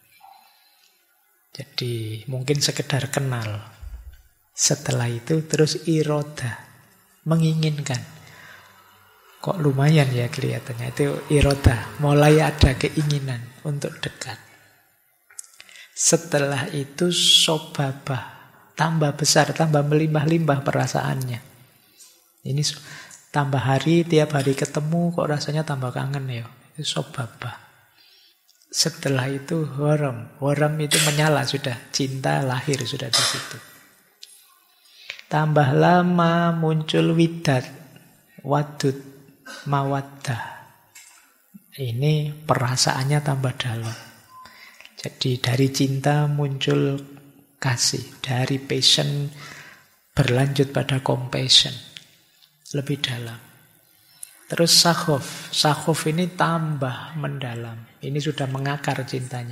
[SPEAKER 1] Jadi mungkin sekedar kenal. Setelah itu terus iroda, menginginkan. Kok lumayan ya kelihatannya. Itu iroda, mulai ada keinginan untuk dekat. Setelah itu sobabah, tambah besar, tambah melimpah-limpah perasaannya. Ini tambah hari, tiap hari ketemu kok rasanya tambah kangen ya. Itu sobabah. Setelah itu horam. Horam itu menyala sudah. Cinta lahir sudah di situ. Tambah lama muncul widad, wadud, mawaddah. Ini perasaannya tambah dalam. Jadi dari cinta muncul kasih. Dari passion berlanjut pada compassion. Lebih dalam. Terus sakhof. Sakhof ini tambah mendalam. Ini sudah mengakar cintanya.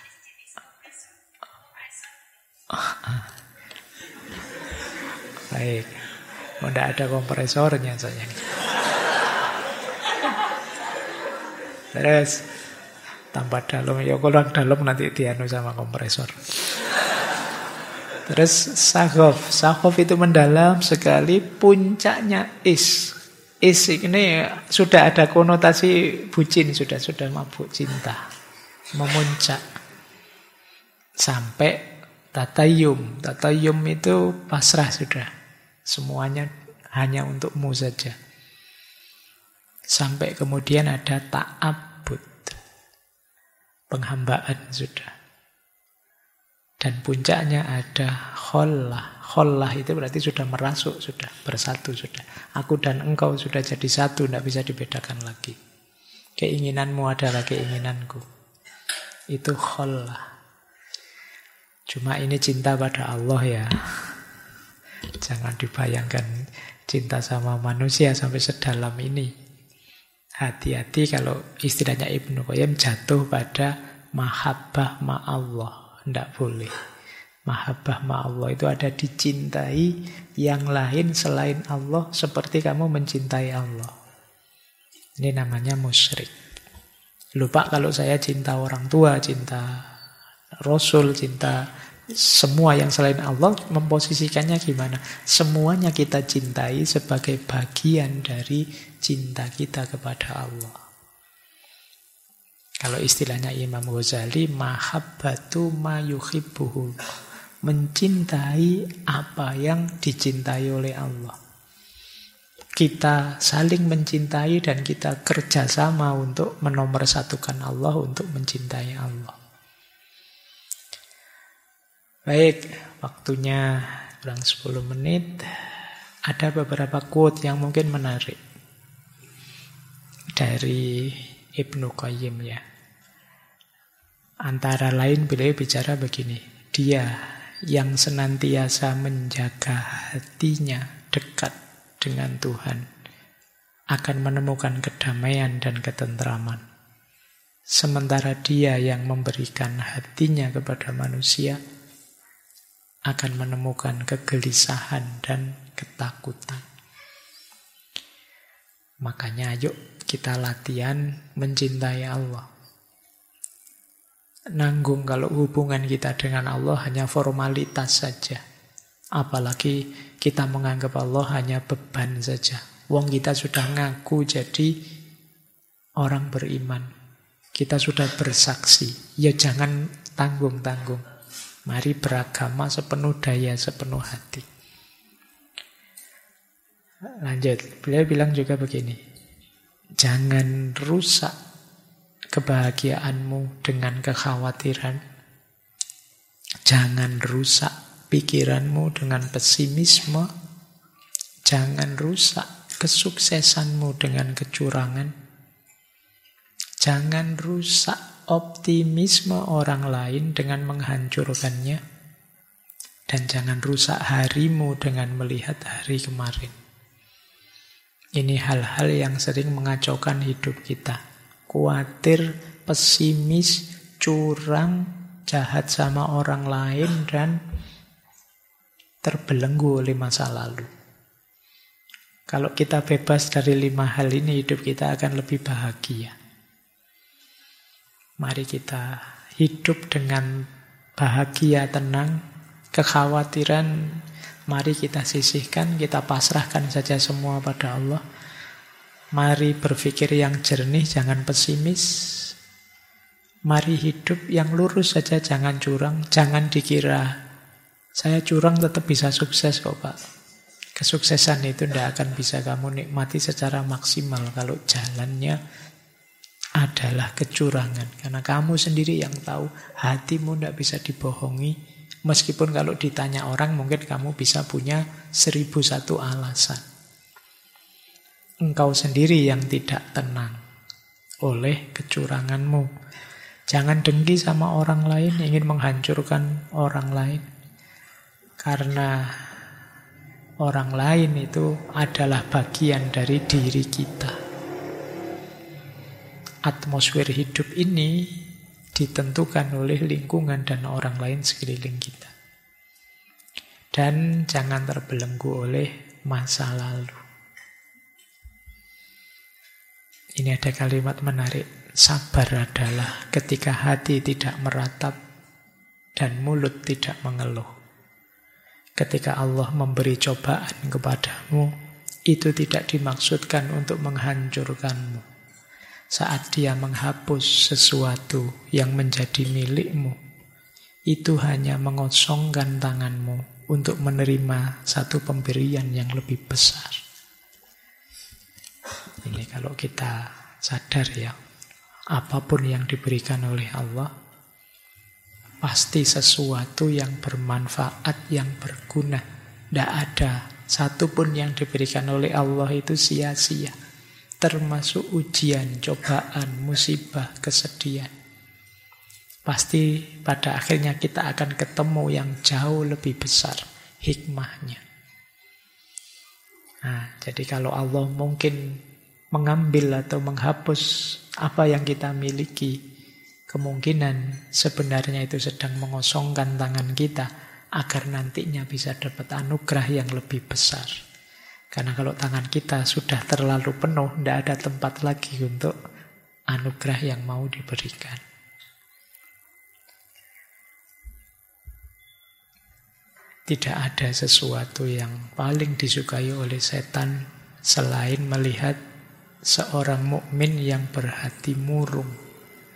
[SPEAKER 1] Baik. Tidak ada kompresornya sayang. Terus tambah dalam. Ya kurang dalam nanti dianu sama kompresor. Terus sakhof. Sakhof itu mendalam sekali, puncaknya is. Is ini sudah ada konotasi bucin, sudah mabuk cinta. Memuncak. Sampai tatayum. Tatayum itu pasrah sudah. Semuanya hanya untukmu saja. Sampai kemudian ada ta'abbud. Penghambaan sudah. Dan puncaknya ada khollah. Khollah itu berarti sudah merasuk, sudah bersatu, sudah. Aku dan engkau sudah jadi satu, tidak bisa dibedakan lagi. Keinginanmu adalah keinginanku. Itu khollah. Cuma ini cinta pada Allah ya. Jangan dibayangkan cinta sama manusia sampai sedalam ini. Hati-hati kalau istilahnya Ibnu Qayyim jatuh pada mahabbah ma'allah. Tidak boleh. Mahabbah ma'allah itu ada dicintai yang lain selain Allah seperti kamu mencintai Allah. Ini namanya musyrik. Lupa kalau saya cinta orang tua, cinta Rasul, cinta semua yang selain Allah, memposisikannya gimana? Semuanya kita cintai sebagai bagian dari cinta kita kepada Allah. Kalau istilahnya Imam Ghazali, mahabbatu ma yuhibbuhu. Mencintai apa yang dicintai oleh Allah. Kita saling mencintai dan kita kerjasama untuk menomorsatukan Allah, untuk mencintai Allah. Baik, waktunya kurang 10 menit. Ada beberapa quote yang mungkin menarik. Dari Ibnu Qayyim ya. Antara lain beliau bicara begini. Dia yang senantiasa menjaga hatinya dekat dengan Tuhan akan menemukan kedamaian dan ketentraman. Sementara dia yang memberikan hatinya kepada manusia akan menemukan kegelisahan dan ketakutan. Makanya ayo kita latihan mencintai Allah. Nanggung kalau hubungan kita dengan Allah hanya formalitas saja. Apalagi kita menganggap Allah hanya beban saja. Wong kita sudah ngaku jadi orang beriman. Kita sudah bersaksi. Ya jangan tanggung-tanggung. Mari beragama sepenuh daya, sepenuh hati. Lanjut. Beliau bilang juga begini. Jangan rusak kebahagiaanmu dengan kekhawatiran. Jangan rusak pikiranmu dengan pesimisme. Jangan rusak kesuksesanmu dengan kecurangan. Jangan rusak optimisme orang lain dengan menghancurkannya, dan jangan rusak harimu dengan melihat hari kemarin. Ini hal-hal yang sering mengacaukan hidup kita. Khawatir, pesimis, curang, jahat sama orang lain, dan terbelenggu oleh masa lalu. Kalau kita bebas dari 5 hal ini, hidup kita akan lebih bahagia. Mari kita hidup dengan bahagia, tenang. Kekhawatiran mari kita sisihkan, kita pasrahkan saja semua pada Allah. Mari berpikir yang jernih, jangan pesimis. Mari hidup yang lurus saja, jangan curang. Jangan dikira saya curang tetap bisa sukses kok Pak. Kesuksesan itu tidak akan bisa kamu nikmati secara maksimal kalau jalannya adalah kecurangan. Karena kamu sendiri yang tahu, hatimu tidak bisa dibohongi. Meskipun kalau ditanya orang mungkin kamu bisa punya 1001 alasan. Engkau sendiri yang tidak tenang oleh kecuranganmu. Jangan dengki sama orang lain, ingin menghancurkan orang lain. Karena orang lain itu adalah bagian dari diri kita. Atmosfer hidup ini ditentukan oleh lingkungan dan orang lain sekeliling kita. Dan jangan terbelenggu oleh masa lalu. Ini ada kalimat menarik. Sabar adalah ketika hati tidak meratap dan mulut tidak mengeluh. Ketika Allah memberi cobaan kepadamu, itu tidak dimaksudkan untuk menghancurkanmu. Saat Dia menghapus sesuatu yang menjadi milikmu, itu hanya mengosongkan tanganmu untuk menerima satu pemberian yang lebih besar. Ini kalau kita sadar ya, apapun yang diberikan oleh Allah, pasti sesuatu yang bermanfaat, yang berguna. Tidak ada satupun yang diberikan oleh Allah itu sia-sia. Termasuk ujian, cobaan, musibah, kesedihan. Pasti pada akhirnya kita akan ketemu yang jauh lebih besar hikmahnya. Nah, jadi kalau Allah mungkin mengambil atau menghapus apa yang kita miliki, kemungkinan sebenarnya itu sedang mengosongkan tangan kita agar nantinya bisa dapat anugerah yang lebih besar. Karena kalau tangan kita sudah terlalu penuh, tidak ada tempat lagi untuk anugerah yang mau diberikan. Tidak ada sesuatu yang paling disukai oleh setan selain melihat seorang mukmin yang berhati murung.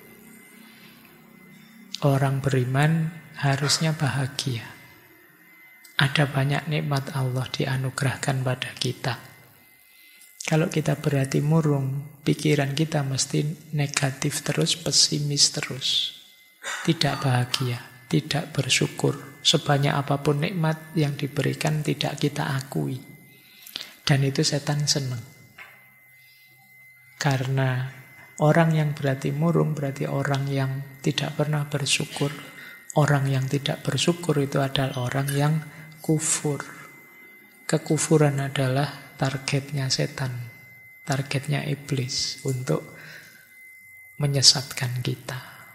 [SPEAKER 1] Orang beriman harusnya bahagia. Ada banyak nikmat Allah dianugerahkan pada kita. Kalau kita berhati murung, pikiran kita mesti negatif terus, pesimis terus. Tidak bahagia, tidak bersyukur. Sebanyak apapun nikmat yang diberikan tidak kita akui. Dan itu setan senang. Karena orang yang berhati murung berarti orang yang tidak pernah bersyukur. Orang yang tidak bersyukur itu adalah orang yang kufur. Kekufuran adalah targetnya setan, targetnya iblis untuk menyesatkan kita.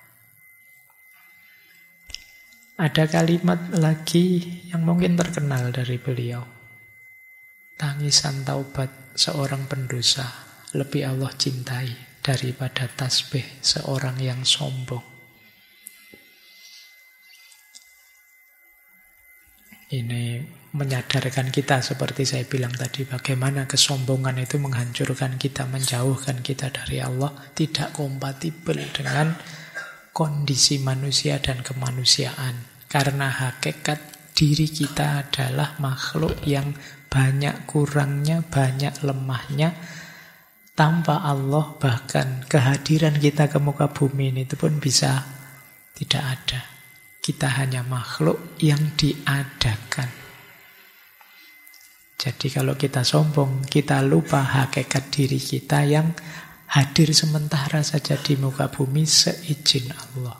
[SPEAKER 1] Ada kalimat lagi yang mungkin terkenal dari beliau. Tangisan taubat seorang pendosa lebih Allah cintai daripada tasbih seorang yang sombong. Ini menyadarkan kita seperti saya bilang tadi, bagaimana kesombongan itu menghancurkan kita, menjauhkan kita dari Allah, tidak kompatibel dengan kondisi manusia dan kemanusiaan. Karena hakikat diri kita adalah makhluk yang banyak kurangnya, banyak lemahnya. Tanpa Allah bahkan kehadiran kita ke muka bumi ini itu pun bisa tidak ada. Kita hanya makhluk yang diadakan. Jadi kalau kita sombong, kita lupa hakikat diri kita yang hadir sementara saja di muka bumi seizin Allah.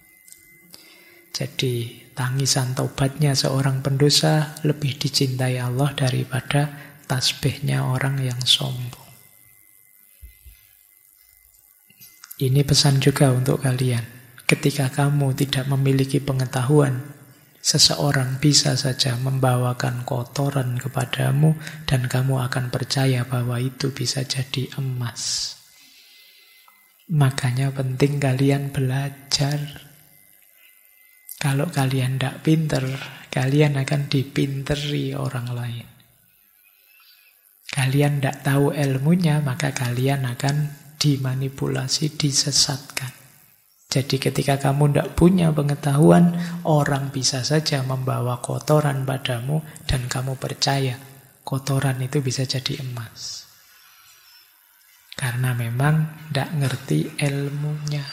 [SPEAKER 1] Jadi tangisan taubatnya seorang pendosa lebih dicintai Allah daripada tasbihnya orang yang sombong. Ini pesan juga untuk kalian. Ketika kamu tidak memiliki pengetahuan, seseorang bisa saja membawakan kotoran kepadamu dan kamu akan percaya bahwa itu bisa jadi emas. Makanya penting kalian belajar. Kalau kalian tidak pinter, kalian akan dipinteri orang lain. Kalian tidak tahu ilmunya, maka kalian akan dimanipulasi, disesatkan. Jadi ketika kamu tidak punya pengetahuan, orang bisa saja membawa kotoran padamu dan kamu percaya kotoran itu bisa jadi emas. Karena memang tidak ngerti ilmunya.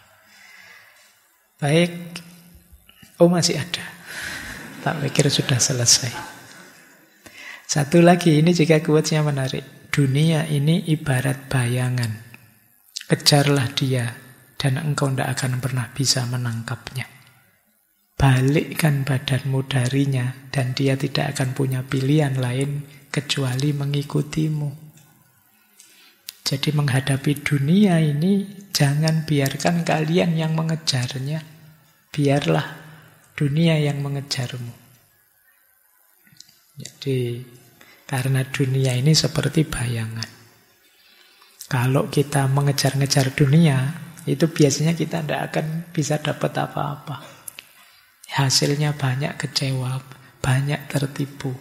[SPEAKER 1] Baik. Oh, masih ada. Tak pikir sudah selesai. Satu lagi, ini juga quotes-nya menarik. Dunia ini ibarat bayangan. Kejarlah dia dan engkau tidak akan pernah bisa menangkapnya. Balikkan badanmu darinya dan dia tidak akan punya pilihan lain kecuali mengikutimu. Jadi menghadapi dunia ini jangan biarkan kalian yang mengejarnya. Biarlah dunia yang mengejarmu. Jadi karena dunia ini seperti bayangan. Kalau kita mengejar-ngejar dunia, itu biasanya kita tidak akan bisa dapat apa-apa. Hasilnya banyak kecewa, banyak tertipu.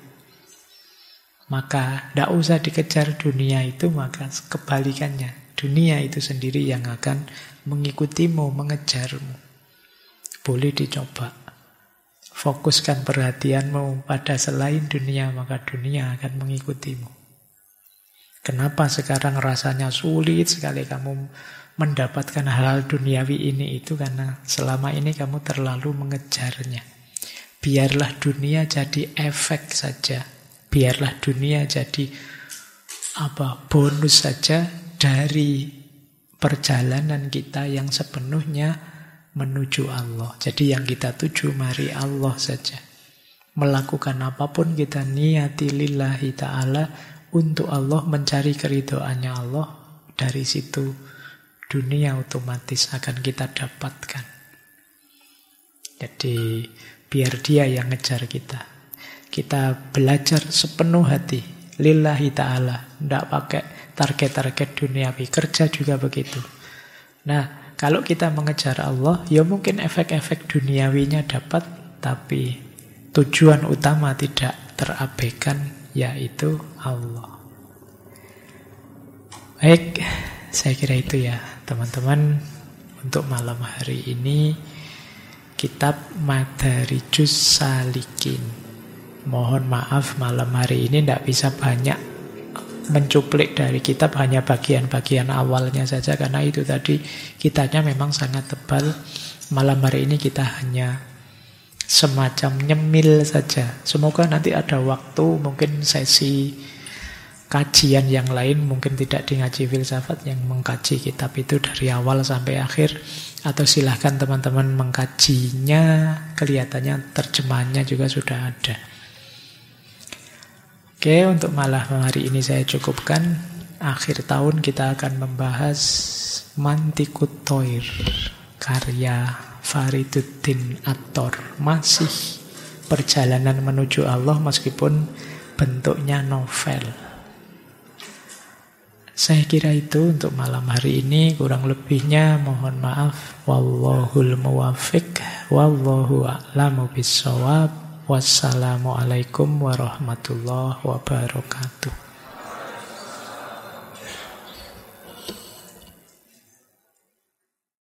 [SPEAKER 1] Maka tidak usah dikejar dunia itu, maka kebalikannya. Dunia itu sendiri yang akan mengikutimu, mengejarmu. Boleh dicoba. Fokuskan perhatianmu pada selain dunia, maka dunia akan mengikutimu. Kenapa sekarang rasanya sulit sekali kamu mendapatkan hal duniawi ini itu? Karena selama ini kamu terlalu mengejarnya. Biarlah dunia jadi efek saja. Biarlah dunia jadi bonus saja dari perjalanan kita yang sepenuhnya menuju Allah. Jadi yang kita tuju mari Allah saja. Melakukan apapun kita niati lillahi ta'ala untuk Allah, mencari keridhaannya Allah. Dari situ dunia otomatis akan kita dapatkan. Jadi biar dia yang ngejar kita. Kita belajar sepenuh hati lillahi ta'ala. Tidak pakai target-target duniawi. Kerja juga begitu. Nah, kalau kita mengejar Allah, ya mungkin efek-efek duniawinya dapat, tapi tujuan utama tidak terabaikan, yaitu Allah. Baik, saya kira itu ya teman-teman untuk malam hari ini. Kitab Madarijus Salikin. Mohon maaf malam hari ini tidak bisa banyak mencuplik dari kitab, hanya bagian-bagian awalnya saja, karena itu tadi kitabnya memang sangat tebal. Malam hari ini kita hanya semacam nyemil saja. Semoga nanti ada waktu, mungkin sesi kajian yang lain, mungkin tidak di ngaji filsafat, yang mengkaji kitab itu dari awal sampai akhir. Atau silahkan teman-teman mengkajinya, kelihatannya terjemahannya juga sudah ada. Oke, untuk malam hari ini saya cukupkan. Akhir tahun kita akan membahas Mantikut Thoir, karya Fariduddin At-Tor. Masih perjalanan menuju Allah meskipun bentuknya novel. Saya kira itu untuk malam hari ini. Kurang lebihnya mohon maaf. Wallahul muwaffiq, wallahu a'lamu bissawab. Wassalamualaikum warahmatullahi wabarakatuh.